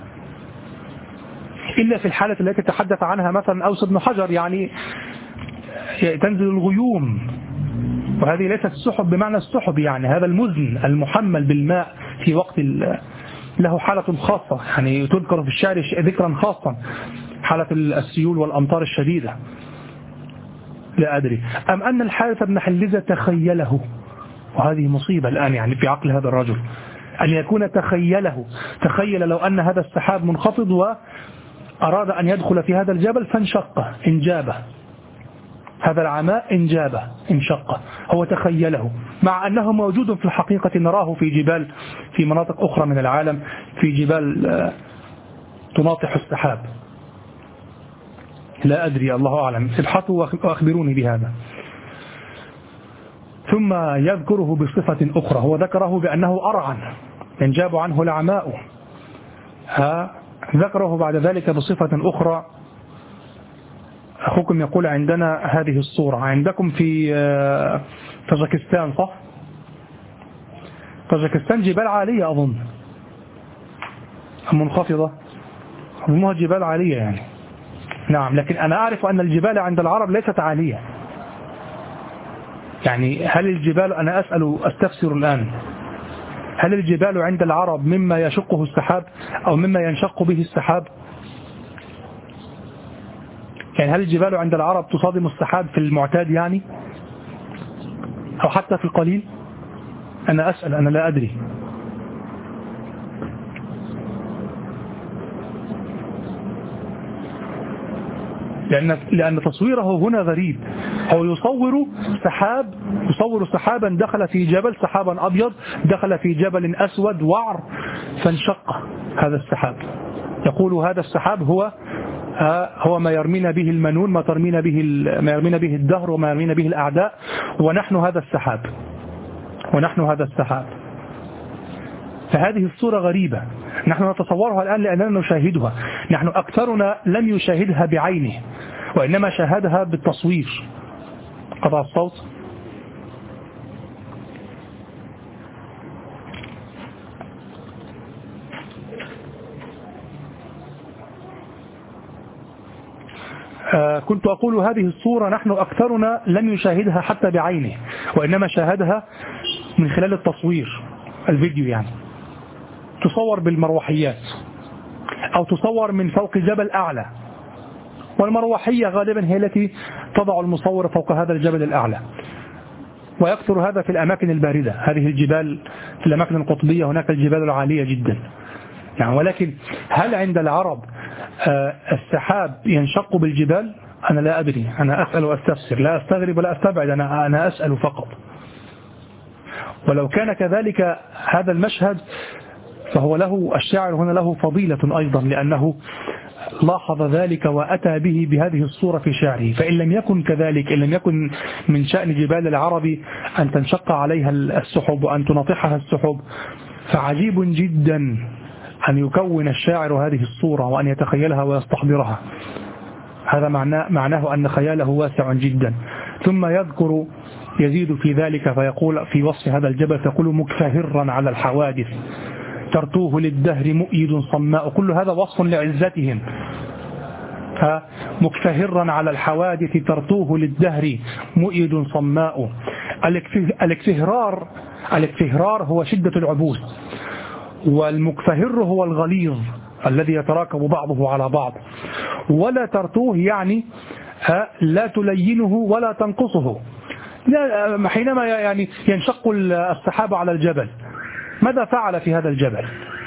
إلا في الحالة التي تحدث عنها مثلا أوس بن حجر، يعني تنزل الغيوم، وهذه ليست السحب بمعنى السحب، يعني هذا المزن المحمل بالماء في وقت له حالة خاصة، يعني تذكر في الشعر ذكرا خاصا، حالة السيول والأمطار الشديدة. لا أدري، أم أن الحارث بن حلزة تخيله، وهذه مصيبة الآن يعني في عقل هذا الرجل، أن يكون تخيل لو أن هذا السحاب منخفض وأراد أن يدخل في هذا الجبل فانشق، انجابه، هذا العماء انجابه، انشق، هو تخيله، مع أنه موجود في الحقيقة، نراه في مناطق أخرى من العالم، في جبال تناطح السحاب. لا أدري، الله أعلم، ابحثوا وأخبروني بهذا. ثم يذكره بصفة أخرى، هو ذكره بأنه أرعن ينجاب عنه العماء، ذكره بعد ذلك بصفة أخرى. أخوكم يقول عندنا هذه الصورة، عندكم في طاجكستان، صح؟ طاجكستان جبال عالية أظن، منخفضة، أظنها جبال عالية يعني. نعم، لكن أنا أعرف أن الجبال عند العرب ليست عالية، يعني هل الجبال، أنا أستفسر الآن، هل الجبال عند العرب مما يشقه السحاب أو مما ينشق به السحاب؟ يعني هل الجبال عند العرب تصادم السحاب في المعتاد يعني، أو حتى في القليل؟ أنا أسأل، أنا لا أدري. لأن تصويره هنا غريب. هو يصور سحابا دخل في جبل، سحابا أبيض دخل في جبل أسود وعر فانشق هذا السحاب. يقول هذا السحاب هو ما يرمينا به المنون، ما يرمينا به الدهر وما يرمينا به الأعداء، ونحن هذا السحاب. فهذه الصورة غريبة، نحن نتصورها الآن لأننا نشاهدها. نحن أكثرنا لم يشاهدها بعينه، وإنما شاهدها بالتصوير. قطع الصوت. كنت أقول هذه الصورة نحن أكثرنا لم يشاهدها حتى بعينه، وإنما شاهدها من خلال التصوير، الفيديو يعني. تصور بالمروحيات أو تصور من فوق جبل أعلى، والمروحية غالبا هي التي تضع المصور فوق هذا الجبل الأعلى. ويكثر هذا في الأماكن الباردة، هذه الجبال في الأماكن القطبية هناك الجبال العالية جدا يعني. ولكن هل عند العرب السحاب ينشق بالجبال؟ أنا لا أدري، أنا أسأل وأستفسر، لا أستغرب ولا أستبعد، أنا أسأل فقط. ولو كان كذلك هذا المشهد فهو له، الشاعر هنا له فضيلة أيضا، لأنه لاحظ ذلك وأتى به بهذه الصورة في شعره. فإن لم يكن كذلك، إن لم يكن من شأن جبال العرب أن تنشق عليها السحب وأن تناطحها السحب، فعجيب جدا أن يكون الشاعر هذه الصورة وأن يتخيلها ويستحضرها. هذا معناه أن خياله واسع جدا. ثم يزيد في ذلك فيقول في وصف هذا الجبل، فيقول مكفهرا على الحوادث ترتوه للدهر مؤيد صماء. كل هذا وصف لعزتهم. مكفهرا على الحوادث ترتوه للدهر مؤيد صماء. الاكفهرار هو شدة العبوس، والمكفهر هو الغليظ الذي يتراكب بعضه على بعض. ولا ترتوه يعني لا تلينه ولا تنقصه. حينما يعني ينشق السحاب على الجبل، ماذا فعل في هذا الجبل؟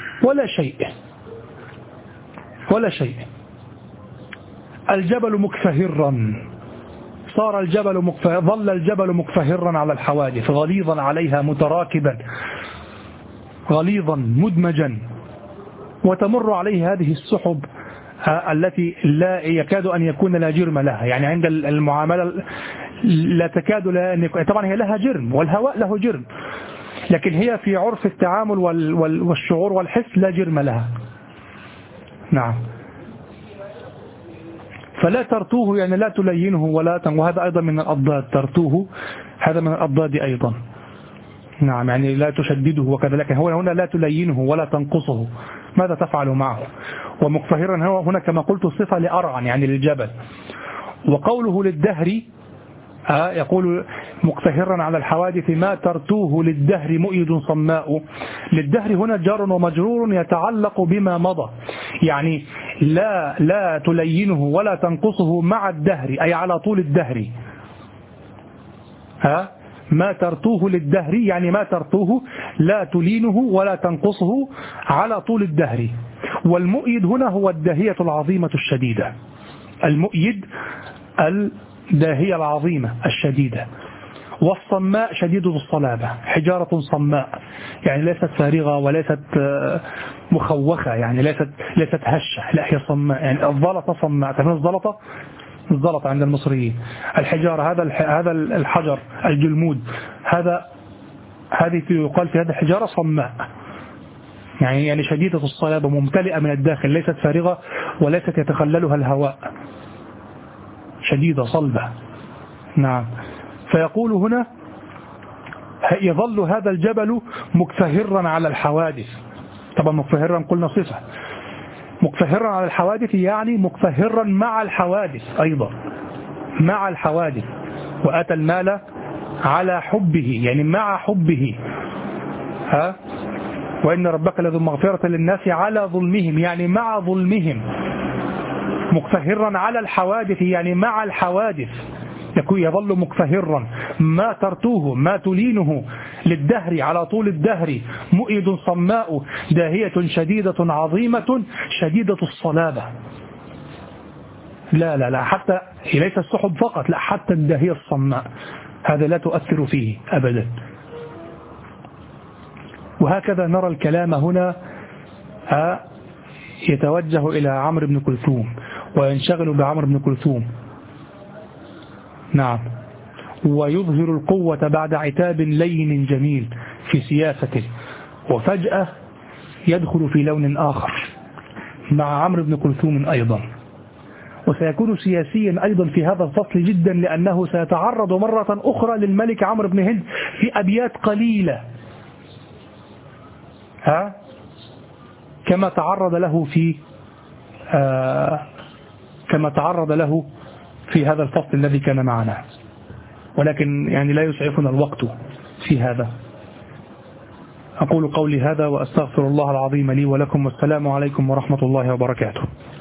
ولا شيء. الجبل مكفهرا، ظل الجبل مكفهرا على الحوادث، غليظا عليها، متراكبا، غليظا مدمجا، وتمر عليه هذه السحب التي لا يكاد أن يكون لا جرم لها. يعني عند المعاملة لا تكاد أن يكون، طبعا هي لها جرم والهواء له جرم، لكن هي في عرف التعامل والشعور والحس لا جرم لها. نعم. فلا ترتوه يعني لا تلينه وهذا أيضا من الأضداد. ترتوه هذا من الأضداد أيضا. نعم، يعني لا تشدده وكذا، لكن هنا لا تلينه ولا تنقصه. ماذا تفعل معه؟ ومكفهرا هنا كما قلت صفة لأرعن يعني للجبل. وقوله للدهر يقول مكفهرا على الحوادث ما ترتوه للدهر مؤيد صماء. للدهر هنا جار ومجرور يتعلق بما مضى، يعني لا تلينه ولا تنقصه مع الدهر، أي على طول الدهر. ما ترتوه للدهر يعني ما ترتوه لا تلينه ولا تنقصه على طول الدهر. والمؤيد هنا هو الداهية العظيمة الشديدة. المؤيد الداهية العظيمة الشديدة. والصماء شديدة الصلابة، حجارة صماء يعني ليست فارغة وليست مخوخة، يعني ليست هشة، لا هي صماء. يعني الزلطة صماء. تعرفون الزلطة عند المصريين الحجارة، هذا الحجر الجلمود، هذه يقال في هذه الحجارة صماء، يعني شديدة الصلابة، ممتلئة من الداخل، ليست فارغة وليست يتخللها الهواء، شديدة صلبة. نعم. فيقول هنا يظل هذا الجبل مكفهرا على الحوادث. طبعا مكفهرا قلنا صفة، مكفهرا على الحوادث يعني مكفهرا مع الحوادث أيضا، مع الحوادث. وأتى المال على حبه يعني مع حبه. وإن ربك لذو مغفرة للناس على ظلمهم يعني مع ظلمهم. مكفهرا على الحوادث يعني مع الحوادث، يظل مكفهرا. ما ترتوه ما تلينه للدهر على طول الدهر مؤيد صماء، داهية شديدة عظيمة شديدة الصلابة. لا لا لا، حتى ليس السحب فقط، لا حتى الداهية الصماء هذا لا تؤثر فيه أبدا. وهكذا نرى الكلام هنا يتوجه إلى عمرو بن كلثوم وينشغل بعمرو بن كلثوم. نعم. ويظهر القوة بعد عتاب لين جميل في سياسته، وفجأة يدخل في لون آخر مع عمرو بن كلثوم أيضا، وسيكون سياسيا أيضا في هذا الفصل جدا، لأنه سيتعرض مرة أخرى للملك عمرو بن هند في أبيات قليلة كما تعرض له في هذا الفصل الذي كان معنا، ولكن يعني لا يسعفنا الوقت في هذا. أقول قولي هذا وأستغفر الله العظيم لي ولكم، والسلام عليكم ورحمة الله وبركاته.